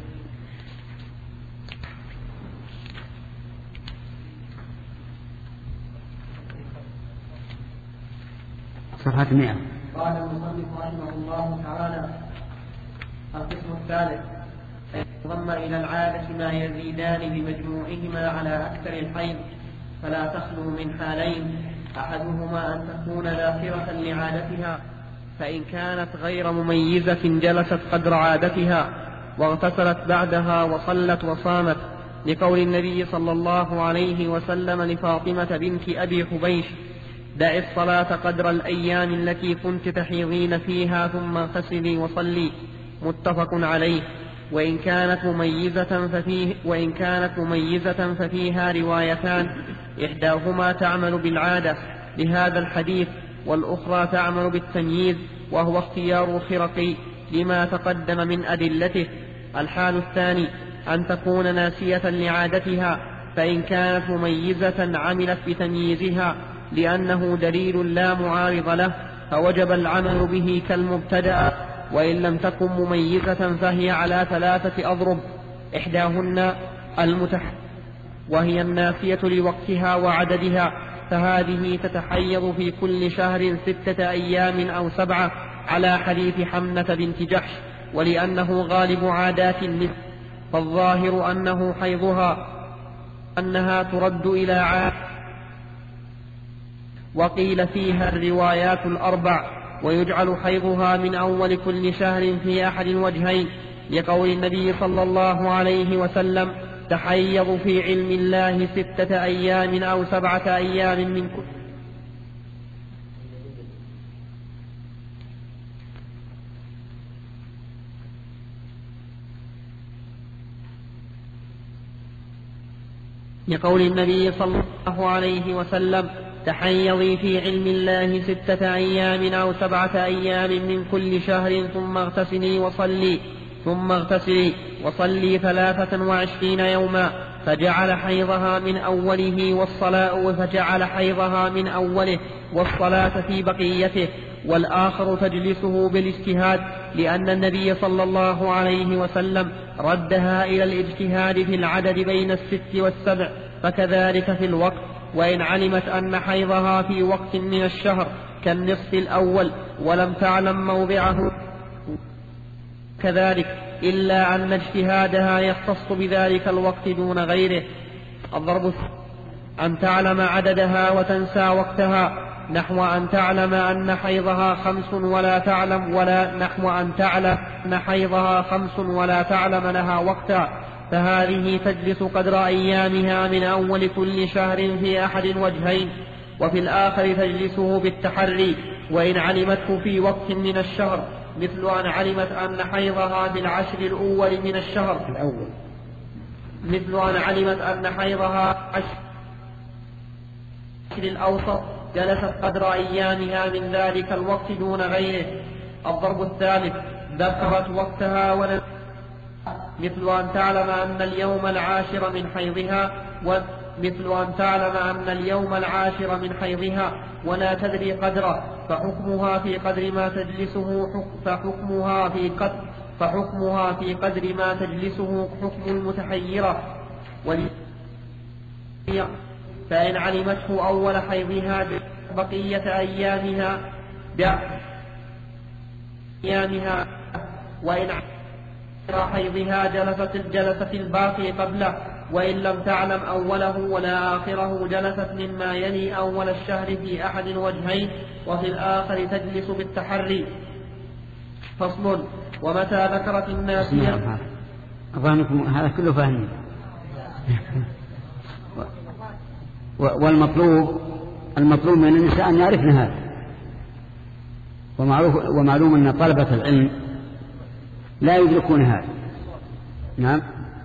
صفحة مئة. قال المصنف رحمه الله تعالى: القسم الثالث ضم إلى العادة ما يزيدان بمجموعهما على أكثر الحيض، فلا تخلو من حالين: أحدهما أن تكون ذاكرة لعادتها، فإن كانت غير مميزة جلست قدر عادتها واغتسلت بعدها وصلت وصامت، لقول النبي صلى الله عليه وسلم لفاطمة بنت أبي حبيش: دع الصلاة قدر الأيام التي كنت تحيضين فيها ثم اغتسلي وصلي، متفق عليه. وإن كانت مميزة ففيه وإن كانت مميزة ففيها روايتان: إحداهما تعمل بالعادة لهذا الحديث، والأخرى تعمل بالتمييز، وهو اختيار الخرقي لما تقدم من أدلته. الحال الثاني أن تكون ناسية لعادتها، فإن كانت مميزة عملت بتمييزها لأنه دليل لا معارض له، فوجب العمل به كالمبتدأ. وإن لم تكن مميزة فهي على ثلاثة أضرب: إحداهن المتح وهي الناسية لوقتها وعددها، فهذه تتحيض في كل شهر ستة أيام أو سبعة على حديث حمنة بنت جحش، ولأنه غالب عادات النساء، فالظاهر أنه حيضها أنها ترد إلى عاد. وقيل فيها الروايات الأربع، ويجعل حيضها من أول كل شهر في أحد الوجهين، لقول النبي صلى الله عليه وسلم: تحيض في علم الله ستة أيام أو سبعة أيام من كل لقول النبي صلى الله عليه وسلم: تحيضي في علم الله ستة أيام أو سبعة أيام من كل شهر ثم اغتسلي وصلي ثم اغتسلي وصلي ثلاثة وعشرين يوما، فجعل حيضها من أوله والصلاة فجعل حيضها من أوله والصلاة في بقيته. والآخر تجلسه بالاجتهاد، لأن النبي صلى الله عليه وسلم ردها إلى الاجتهاد في العدد بين الست والسبع، فكذلك في الوقت. وإن علمت أن حيضها في وقت من الشهر كالنصف الأول ولم تعلم موضعه كذلك، إلا أن اجتهادها يختص بذلك الوقت دون غيره. الضرب أن تعلم عددها وتنسى وقتها، نحو أن تعلم أن حيضها خمس ولا تعلم ولا نحو أن تعلم أن حيضها خمس ولا تعلم لها وقتا، فهذه تجلس قدر أيامها من أول كل شهر في أحد الوجهين، وفي الآخر تجلسه بالتحري. وإن علمته في وقت من الشهر، مثل أن علمت أن حيضها في العشر الأول من الشهر الأول مثل أن علمت أن حيضها عشر الأوسط، جلست قدر أيامها من ذلك الوقت دون غيره. الضرب الثالث: ذكرت وقتها ولم، مثل أن تعلم أن اليوم العاشر من حيضها ومثل أن تعلم أن اليوم العاشر من حيضها ولا تدري قدره، فحكمها في قدر ما تجلسه فحكمها في قدر فحكمها في قدر ما تجلسه حكم المتحيرة. فإن علمته أول حيضها بقية أيامها بأيامها وإن حيضها جلست جلست الباقي قبله، وإن لم تعلم أوله ولا آخره جلست مما يلي أول الشهر في أحد الوجهين، وفي الآخر تجلس بالتحري. فصل: ومتى ذكرت الناسية. أظنكم هذا كله فهم. والمطلوب المطلوب من النساء أن يعرفن هذا، ومعروف ومعلوم أن طلبة العلم لا يدركون هذا. نعم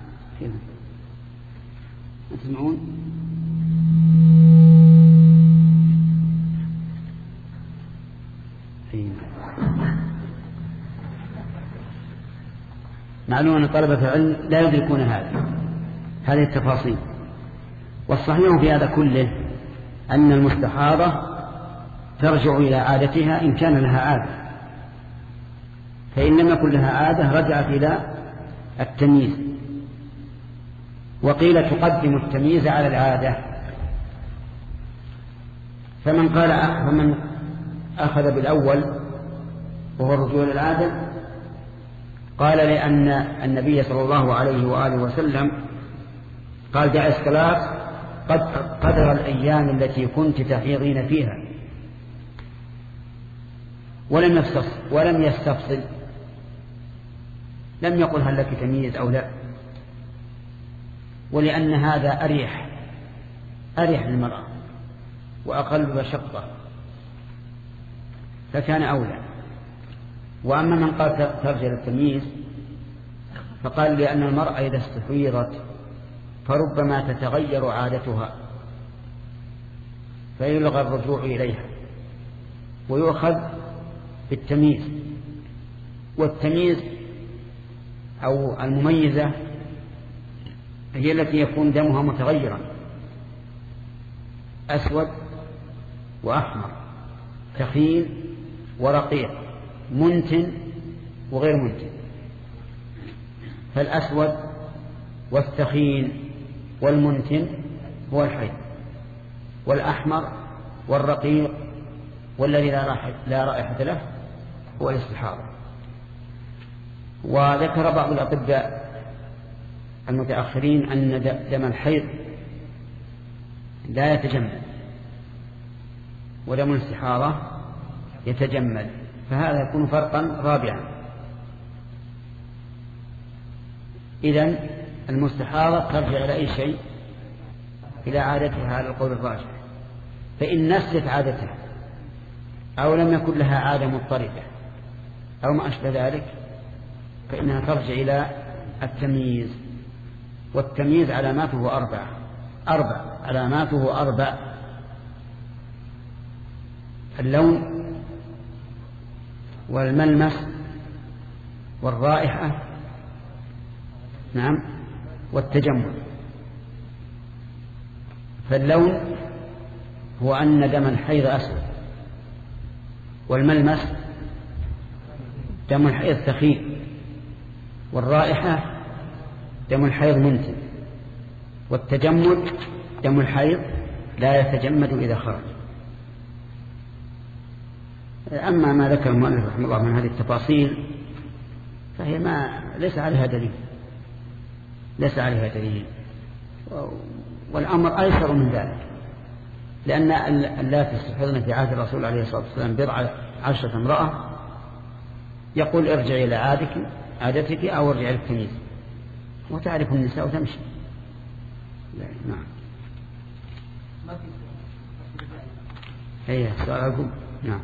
تسمعون؟ معلوم أن طلبة العلم لا يدركون هذا هذه التفاصيل. والصحيح في هذا كله أن المستحاضة ترجع إلى عادتها إن كان لها عادة، فإن لم يكن لها عادة رجعت إلى التمييز. وقيل تقدم التمييز على العادة. فمن قال فمن أخذ بالأول وهو الرجوع للعادة؟ قال لأن النبي صلى الله عليه وآله وسلم قال دع الصلاة قدر الأيام التي كنت تحيضين فيها، ولم يستفصل, ولم يستفصل لم يقل هل لك تمييز أو لا، ولأن هذا أريح أريح للمرأة وأقل مشقة فكان أولى. وأما من قال ترجع للتمييز فقال لأن المرأة إذا استحيضت فربما تتغير عادتها فيلغى الرجوع إليها ويؤخذ بالتمييز. والتمييز أو المميزة هي التي يكون دمها متغيرا أسود وأحمر، ثخين ورقيق، منتن وغير منتن. فالأسود والثخين والمنتن هو الحيض، والأحمر والرقيق والذي لا رائحة له هو الاستحاضة. وذكر بعض الأطباء المتأخرين أن دم الحيض لا يتجمد ودم الاستحاضة يتجمد، فهذا يكون فرقا رابعا. إذن المستحاضة ترجع إلى أي شيء؟ إلى عادتها على القول الراجح. فإن نسيت عادتها أو لم يكن لها عادة مضطردة أو ما أشبه ذلك فإنها ترجع إلى التمييز. والتمييز علاماته أربعة أربع علاماته أربع: اللون والملمس والرائحة نعم والتجمل. فاللون هو أن دم الحيض أسود، والملمس دم الحيض ثخين، والرائحة دم الحيض منتن، والتجمد دم الحيض لا يتجمد إذا خرج. أما ما ذكر المؤلف رحمه الله من هذه التفاصيل فهي ما ليس عليها دليل ليس عليها دليل والأمر أيسر من ذلك، لأن اللاتي استحضن في عهد الرسول عليه الصلاة والسلام بضع عشرة امرأة يقول ارجعي إلى عادك عادتك أو ارجعي للتمييز، وتعرف النساء وتمشي. نعم. هي سؤالكم. نعم.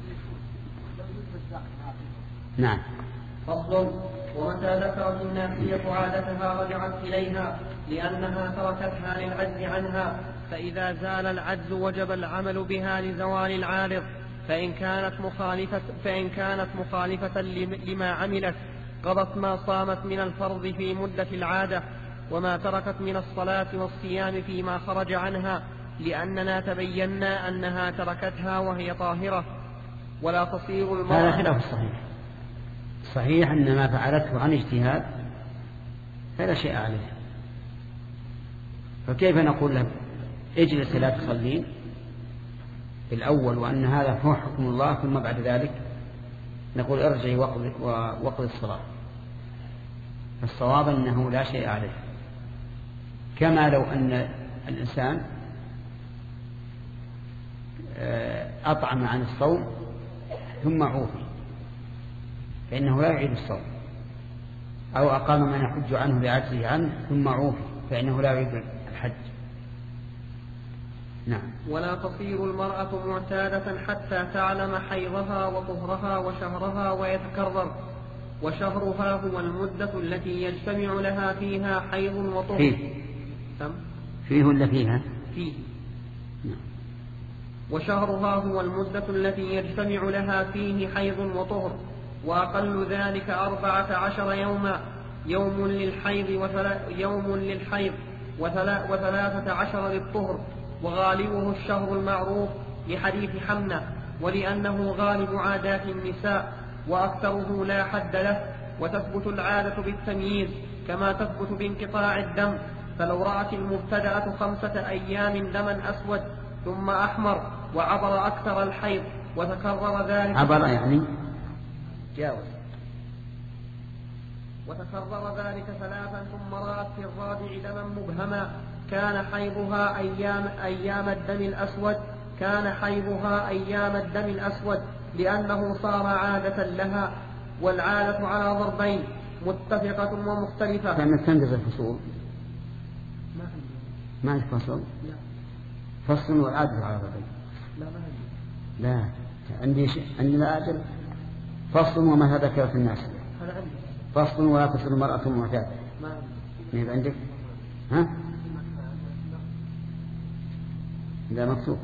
نعم. فصل: ومتى ذكرت النافية عادتها رجعت إليها لأنها تركتها للعجز عنها، فإذا زال العجز وجب العمل بها لزوال العارض، فإن كانت مخالفة, فإن كانت مخالفة لما عملت قضت ما صامت من الفرض في مدة العادة، وما تركت من الصلاة والصيام فيما خرج عنها، لأننا تبينا أنها تركتها وهي طاهرة. ولا تصير المرأة. هذا خلاف الصحيح. صحيح أن ما فعلته عن اجتهاد فلا شيء عليه، فكيف نقول له اجلس لا تصلين في الأول وأن هذا هو حكم الله، ثم بعد ذلك نقول ارجعي وقضي الصلاة؟ الصواب أنه لا شيء عليه، كما لو أن الإنسان أطعم عن الصوم ثم عوفي فإنه لا يعيد الصوم، أو أقام من يحج عنه بعجزه عنه ثم عوفي فإنه لا يعيد الحج. نعم. ولا تصير المرأة معتادة حتى تعلم حيضها وطهرها وشهرها ويتكرر، وشهرها هو المدة التي يجتمع لها فيها حيض وطهر. فيه فيه ولا فيها؟ فيه. نعم. وشهرها هو المدة التي يجتمع لها فيه حيض وطهر، وأقل ذلك أربعة عشر يوما، يوم للحيض يوم للحيض وثلاثة عشر للطهر، وغالبه الشهر المعروف لحديث حمنة، ولأنه غالب عادات النساء وأكثره لا حد له. وتثبت العادة بالتمييز كما تثبت بانقطاع الدم، فلو رأت المبتدأة خمسة أيام دما أسود ثم أحمر وعبر أكثر الحيض وتكرر ذلك عبر يعني جاوز وتكرر ذلك ثلاثا ثم رأت في الرابع دما مبهما كان حيضها أيام, أيام الدم الأسود كان حيضها أيام الدم الأسود لأنه صار عادة لها. والعادة على ضربين متفقة ومختلفة. كانت تنجز الفصول ما عندك فصل؟ لا. فصل والعادة على ضربين؟ لا ما عندي. لا عندي شيء عندي لا أدري فصل وما ذكر في الناس. أنا عندي فصل ولا تصل المرأة معتادة. ما عندي. مين عندك؟ ها؟ لا مكتوب.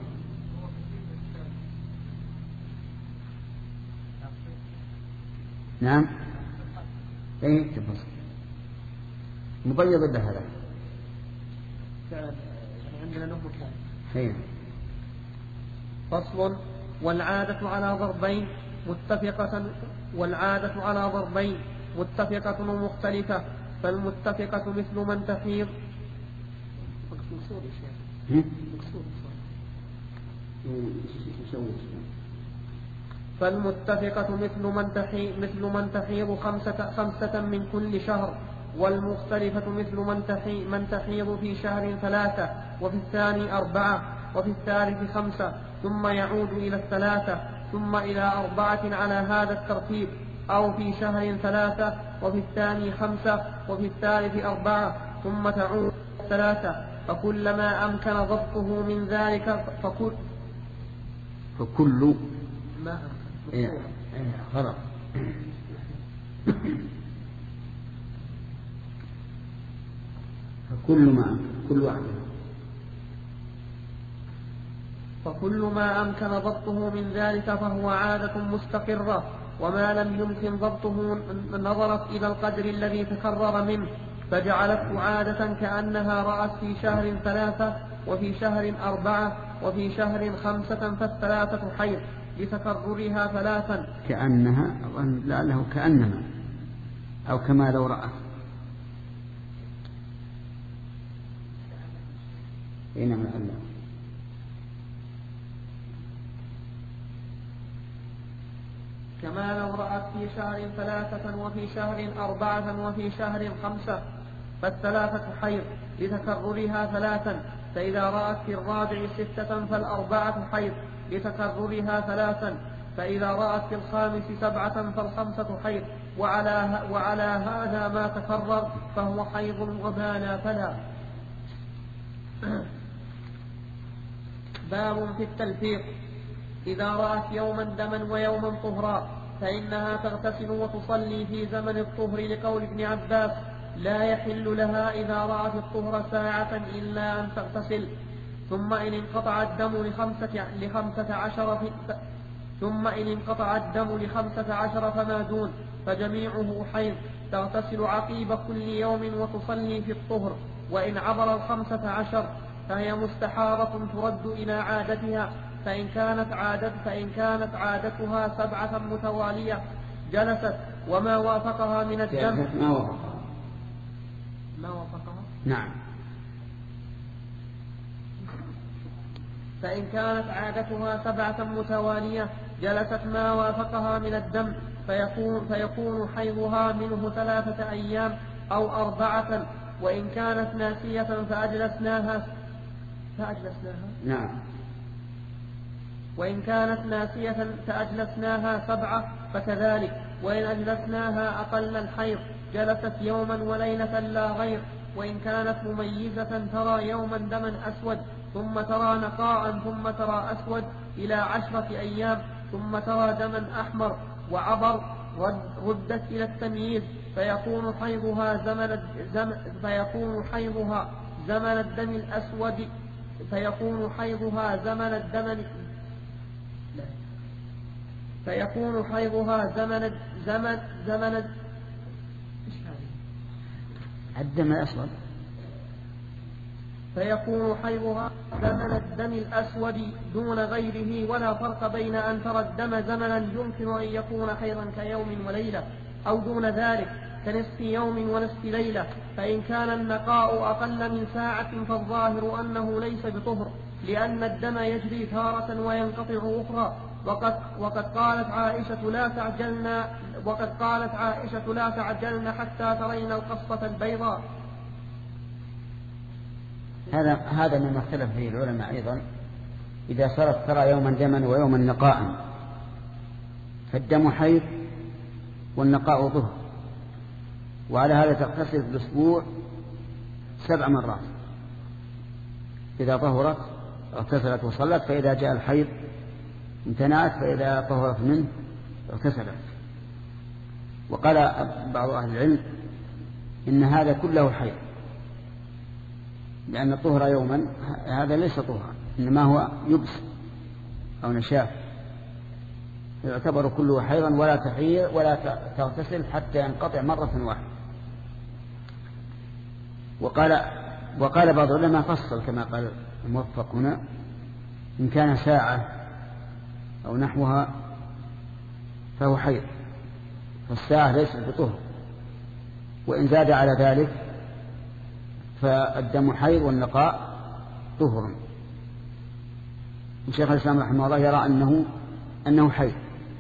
نعم. ايه اكتب فصل. مبيض ولا هذا؟ فعلا عندنا نوع مكان. ايه. فصل. والعادة على ضربين متفقة والعادة على ضربين متفقة ومختلفة. فالمتفقة مثل من تحيض مقصود يا شيخ مقصود فالمتفقة مثل من تحيض مثل من تحيض خمسة خمسة من كل شهر. والمختلفة مثل من تحيض من تحيض في شهر ثلاثة وفي الثاني أربعة وفي الثالث خمسة ثم يعود إلى الثلاثة ثم إلى أربعة على هذا الترتيب. أو في شهر ثلاثة وفي الثاني خمسة وفي الثالث أربعة ثم تعود ثلاثة. فكلما أمكن ضبطه من ذلك فكل فكل ما إيه خلاص فكل ما كل واحد فكل ما أمكن ضبطه من ذلك فهو عادة مستقرة. وما لم يمكن ضبطه نظرت إلى القدر الذي تكرر منه فجعلته عادة كأنها رأت في شهر ثلاثة وفي شهر أربعة وفي شهر خمسة فالثلاثة حيض لتكررها ثلاثا. كأنها لا له كأنما أو كما لو رأت. إنما الله كما لو رأت في شهر ثلاثة وفي شهر أربعة وفي شهر خمسة فالثلاثة حيض لتكررها ثلاثا. فإذا رأت في الرابع ستة فالأربعة حيض لتكررها ثلاثا. فإذا رأت في الخامس سبعة فالخمسة حيض. وعلى, وعلى هذا ما تكرر فهو حيض وما لا فلا. باب في التلفيق. إذا رأت يوما دما ويوما طهرا فإنها تغتسل وتصلي في زمن الطهر لقول ابن عباس لا يحل لها إذا رأت الطهر ساعة إلا أن تغتسل. ثم إن انقطع الدم لخمسة, لخمسة عشر في ثم إن انقطع الدم لخمسة عشر فما دون فجميعه حيض تغتسل عقيب كل يوم وتصلي في الطهر. وإن عبر الخمسة عشر فهي مستحارة ترد إلى عادتها. فإن كانت عادت فإن كانت عادتها سبعة متوالية جلست وما وافقها من الدم ما وافقها ما وافقها نعم. فإن كانت عادتها سبعة متوالية جلست ما وافقها من الدم فيكون, فيكون حيضها منه ثلاثة أيام أو أربعة. وإن كانت ناسية فأجلسناها فأجلسناها نعم. وإن كانت ناسية فأجلسناها سبعة فكذلك. وإن أجلسناها أقل الحيض جلست يوما وليلة لا غير. وإن كانت مميزة ترى يوما دما أسود ثم ترى نقاء ثم ترى أسود إلى عشرة أيام ثم ترى دما أحمر وعبر ردت إلى التمييز فيكون حيضها زمن زم فيكون حيضها زمن الدم الأسود فيكون حيضها زمن الدم فيكون حيضها زمن زمن زمن الدم الأسود فيكون حيضها زمن الدم الأسود دون غيره. ولا فرق بين أن ترى الدم زمنا يمكن أن يكون حيضا كيوم وليلة أو دون ذلك كنصف يوم ونصف ليلة. فإن كان النقاء أقل من ساعة فالظاهر أنه ليس بطهر لأن الدم يجري تارة وينقطع أخرى. وقد, وقد قالت عائشة لا تعجلن وقد قالت عائشة لا تعجلن حتى ترين القصة البيضاء. هذا هذا مما اختلف فيه العلماء أيضا. إذا صارت ترى يوما دما ويوما نقاء، فالدم حيض والنقاء ظهر، وعلى هذا تغتسل في الأسبوع سبع مرات. إذا طهرت اغتسلت وصلت، فإذا جاء الحيض امتنعت، فإذا طهرت منه اغتسلت. وقال بعض أهل العلم إن هذا كله حيض، لأن الطهر يوما هذا ليس طهرا، إنما هو يبس أو نشاف، يعتبر كله حيضا ولا تحيض ولا تغتسل حتى ينقطع مرة واحدة. وقال وقال بعض العلماء فصل كما قال الموفق هنا، إن كان ساعة أو نحوها فهو حيض، فالساعة ليست بطهر، وإن زاد على ذلك فالدم حيض والنقاء طهر. الشيخ الإسلام رحمه الله يرى أنه أنه حيض،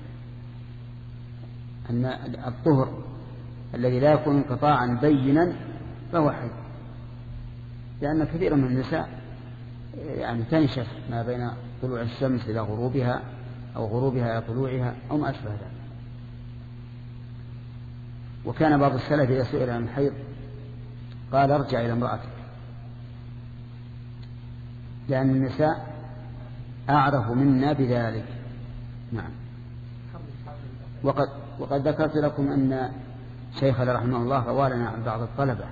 أن الطهر الذي لا يكون انقطاعا بينا فهو حيض، لأن كثيرا من النساء يعني تنشف ما بين طلوع الشمس إلى غروبها أو غروبها إلى طلوعها أو ما أشبه ذلك. وكان بعض السلف إذا سئل عن الحيض قال ارجع إلى امرأتك، لأن النساء أعرف منا بذلك. نعم. وقد, وقد ذكرت لكم أن شيخنا رحمه الله روى لنا عن بعض الطلبة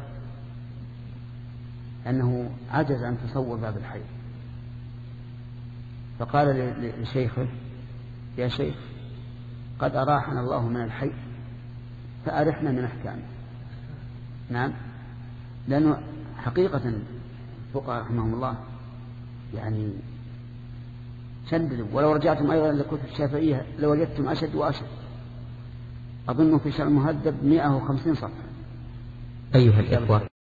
أنه عجز عن تصور باب الحيض، فقال لشيخه يا شيخ قد أراحنا الله من الحيض فأرحنا من أحكامه. نعم، لأنه حقيقة الفقهاء رحمهم الله يعني شددوا. ولو رجعتم أيضا لكتب الشافعية لوجدتم أشد وأشد. أظن في شرح المهذب مئة وخمسين صفحة. أيها الإخوة،